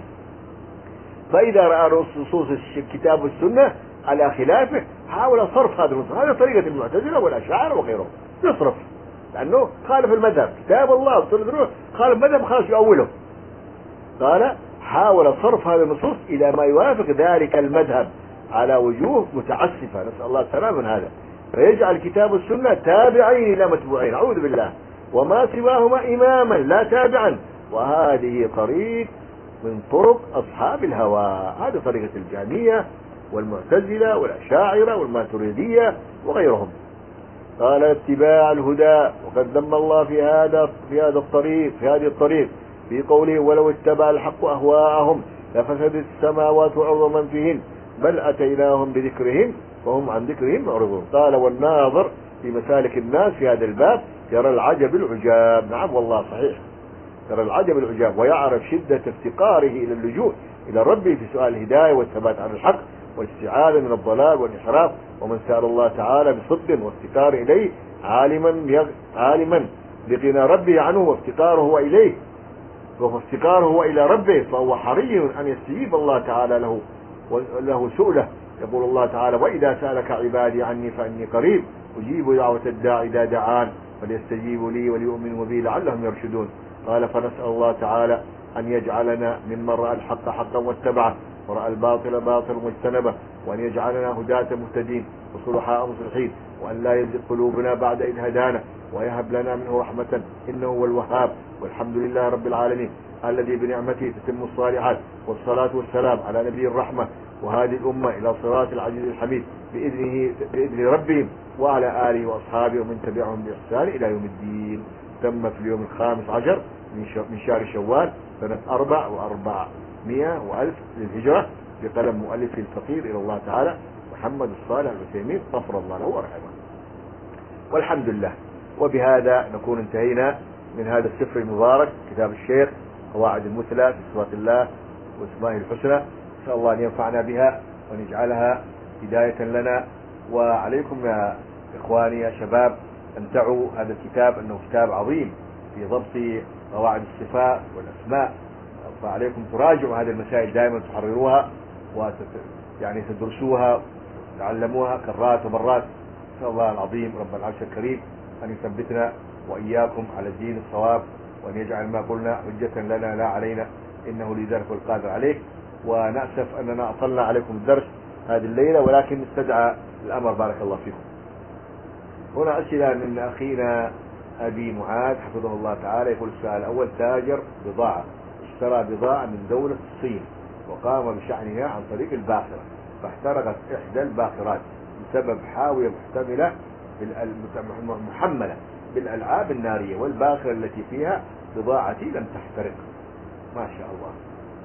Speaker 1: فإذا رأى نصوص الكتاب والسنة على خلافه حاول صرف هذا النصوص، هذا طريقة المعتزلة والأشاعرة وغيرهم يصرف لأنه خالف المذهب كتاب الله وسنة خالف المذهب خلاص يؤوله. قال حاول صرف هذه النصوص إلى ما يوافق ذلك المذهب على وجوه متعسفة نسأل الله السلامة من هذا، فيجعل الكتاب والسنة تابعين لا متبوعين أعوذ بالله وما سواهما إماما لا تابعا، وهذه طريق من طرق أصحاب الهوى، هذه طريقة الجهمية والمعتزلة والأشاعرة والماتريدية وغيرهم. قال اتباع الهدى وقد ذم الله في هذا في هذا الطريق في هذه الطريق في قوله ولو اتبع الحق أهواءهم لفسدت السماوات والأرض من فيهن بل أتيناهم بذكرهم وهم عن ذكرهم معرضون. قال والناظر في مسالك الناس في هذا الباب يرى العجب العجاب، نعم والله صحيح يرى العجب العجاب ويعرف شدة افتقاره إلى اللجوء إلى ربه في سؤال الهداية والثبات على الحق والاستعاذة من الضلال والانحراف، ومن سأل الله تعالى بصدق وافتقار إليه عالما عالما بغنى ربه عنه وافتقاره إليه، وافتقاره إلى ربه، فهو حري أن يستجيب الله تعالى له له سؤله. يقول الله تعالى: وإذا سألك عبادي عني فإني قريب أجيب دعوة الداعي إذا دعان فليستجيبوا لي وليؤمنوا بي لعلهم يرشدون. قال: فنسأل الله تعالى أن يجعلنا ممن رأى الحق حقا واتبعه، ورأى الباطل باطلا واجتنبه، وأن يجعلنا هداة مهتدين وصلحاء مصلحين، وأن لا يزغ قلوبنا بعد إذ هدانا، ويهب لنا منه رحمة إنه هو الوهاب. والحمد لله رب العالمين الذي بنعمته تتم الصالحات، والصلاة والسلام على نبي الرحمة وهذه الأمة إلى صراط العزيز الحميد بإذنه بإذن ربهم، وعلى آله وأصحابه ومن تبعهم بإحسان إلى يوم الدين. تم في اليوم الخامس عشر من شهر شوال سنة أربع وأربعمائة وألف للهجرة، بقلم مؤلف الفقير إلى الله تعالى محمد الصالح العثيمين غفر الله له ورحمه. والحمد لله. وبهذا نكون انتهينا من هذا السفر المبارك، كتاب الشيخ قواعد المثلى في صفات الله واسمائه الحسنى. نسأل الله أن ينفعنا بها وأن يجعلها هداية لنا. وعليكم يا إخواني يا شباب امتعوا هذا الكتاب، أنه كتاب عظيم في ضبط قواعد الصفات والأسماء، فعليكم تراجعوا هذه المسائل دائما، تحرروها وتت... يعني تدرسوها وتعلموها كرات ومرات. نسأل الله العظيم رب العرش الكريم أن يثبتنا وإياكم على الدين الصواب، وأن يجعل ما قلنا حجة لنا لا علينا، إنه لذلك والقادر عليه. ونأسف أننا أطلنا عليكم الدرس هذه الليلة، ولكن استدعى الأمر بارك الله فيكم. هنا أسئلة من أخينا أبي معاذ حفظه الله تعالى. يقول السؤال الأول: تاجر بضاعة اشترى بضاعة من دولة الصين وقام بشحنها عن طريق الباخرة، فاحترقت إحدى الباخرات بسبب حاوية محتملة محملة بالألعاب النارية، والباخرة التي فيها بضاعتي لم تحترق ما شاء الله.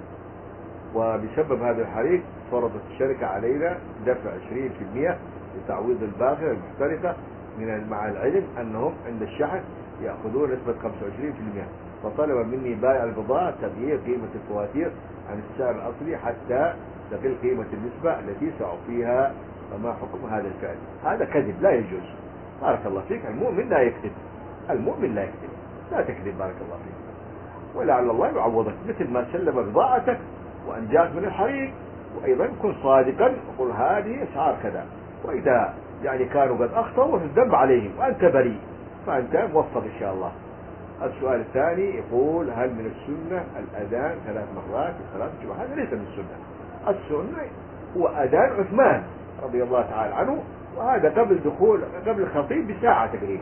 Speaker 1: وبسبب هذا الحريق فرضت الشركة علينا دفع عشرين بالمئة لتعويض الباخرة المحترقة، من مع العلم أنهم عند الشحن يأخذون نسبة خمسة وعشرين بالمئة، فطلب مني بائع البضاعة تغيير قيمة الفواتير عن السعر الأصلي حتى تقل قيمة النسبة التي سأعطيها. فما حكم هذا الفعل؟ هذا كذب لا يجوز. بارك الله فيك. المؤمن لا يكذب، المؤمن لا يكذب، لا تكذب بارك الله فيك، ولعل الله يعوضك مثل ما سلم بضاعتك وأنجاك من الحريق. وأيضا كن صادقا وقل هذه أسعار كذا، وإذا يعني كانوا قد أخطأوا فالذنب عليهم وأنت بريء، فأنت موفق إن شاء الله. السؤال الثاني يقول: هل من السنة الأذان ثلاث مرات في صلاة الجمعة؟ هذا ليس من السنة. السنة هو أذان عثمان رضي الله تعالى عنه، وهذا قبل دخول قبل الخطيب بساعة تقريبا،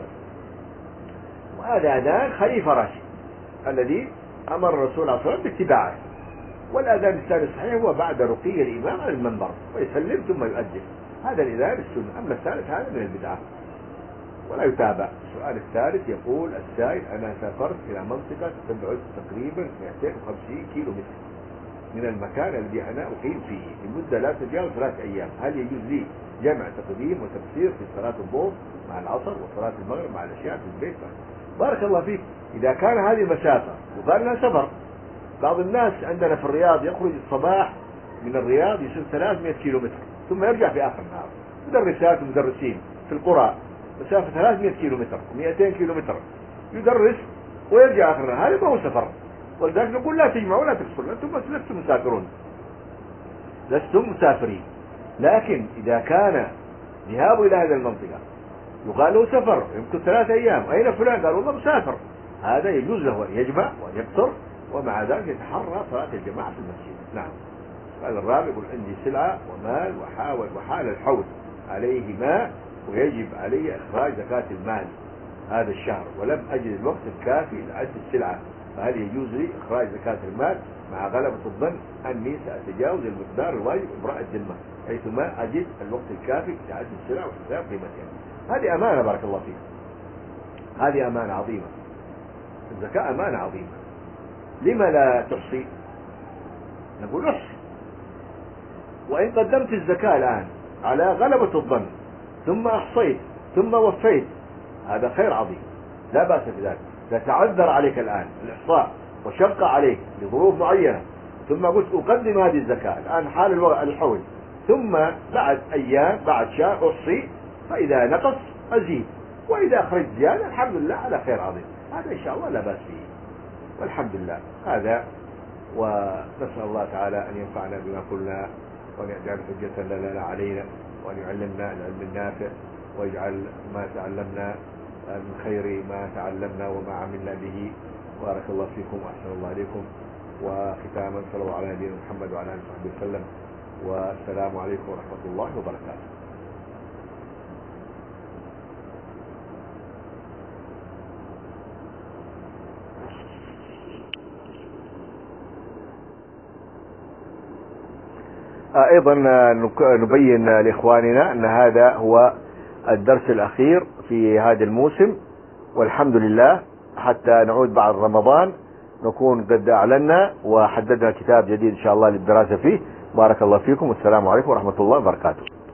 Speaker 1: وهذا أذان خليفة راشد الذي أمر الرسول عليه الصلاة والسلام باتباعه. والأذان الثاني الصحيح هو بعد رقي الإمام على المنبر ويسلم ثم يؤذن، هذا الأذان السنة. أما الثالث هذا من البدعة ولا يتابع. السؤال الثالث يقول السائل: أنا سافرت إلى منطقة تبعد تقريبا مئتين وخمسين كيلو متر من المكان الذي أنا أقيم فيه لمدة لا تتجاوز ثلاث أيام، هل يجوز لي جمع تقديم وتفسير في صلاة الظهر مع العصر وصلاة المغرب مع العشاء في البيت؟ بارك الله فيك. إذا كان هذه المسافة وقال لها سفر، بعض الناس عندنا في الرياض يخرج الصباح من الرياض يصير ثلاثمئة كيلو متر ثم يرجع في آخر النهار، مدرسات ومدرسين في القرى مسافة ثلاثمئة كيلو متر مئتين كيلو متر يدرس ويرجع آخر النهار، هذا ما هو سفر. ولذلك نقول لا تجمعوا ولا تفصلوا، أنتم لستم مسافرون لستم مسافرين. لكن إذا كان ذهابه إلى هذه المنطقة يقال له سفر يمكن ثلاثة أيام، أين فلان؟ قال والله مسافر، هذا يجوز له أن يجمع ويفطر ومع ذلك يتحرى صلاة الجماعة في المسجد. نعم. قال الرابع: يقول عندي سلعة ومال وحاول وحال الحول عليه ماء ويجب علي إخراج زكاة المال هذا الشهر، ولم أجد الوقت الكافي لعد السلعة، فهل يجوز لي إخراج زكاة المال مع غلبة الظن أني سأتجاوز المقدار الواجب إبراء الذمة حيث ما أجد الوقت الكافي لعد السلع وحساب قيمتها؟ هذه أمانة بارك الله فيك، هذه أمانة عظيمة. الزكاة أمانة عظيمة، لما لا تحصي؟ نقول احصي. وإن قدمت الزكاة الآن على غلبة الظن ثم أحصيت ثم وفيت هذا خير عظيم لا بأس بذلك. تتعذر عليك الآن الإحصاء وشق عليك لظروف معينة، ثم قلت أقدم هذه الزكاة الآن حال الحول، ثم بعد أيام بعد شهر أحصي، فإذا نقص أزيد، وإذا أخرج زيادة الحمد لله على خير عظيم، هذا إن شاء الله لا بأس فيه، والحمد لله هذا. ونسأل الله تعالى أن ينفعنا بما قلنا، وأن يجعل حجة لنا لا علينا، وأن يعلمنا العلم النافع، ويجعل ما تعلمنا من خير ما تعلمنا وما عملنا به. بارك الله فيكم وأحسن الله عليكم. وختاما صلى الله على نبينا محمد وعلى آله وصحبه وسلم، والسلام عليكم ورحمة الله وبركاته. أيضا نبين لإخواننا أن هذا هو الدرس الأخير في هذا الموسم، والحمد لله حتى نعود بعد رمضان نكون قد أعلنا وحددنا كتاب جديد إن شاء الله للدراسة فيه. بارك الله فيكم والسلام عليكم ورحمة الله وبركاته.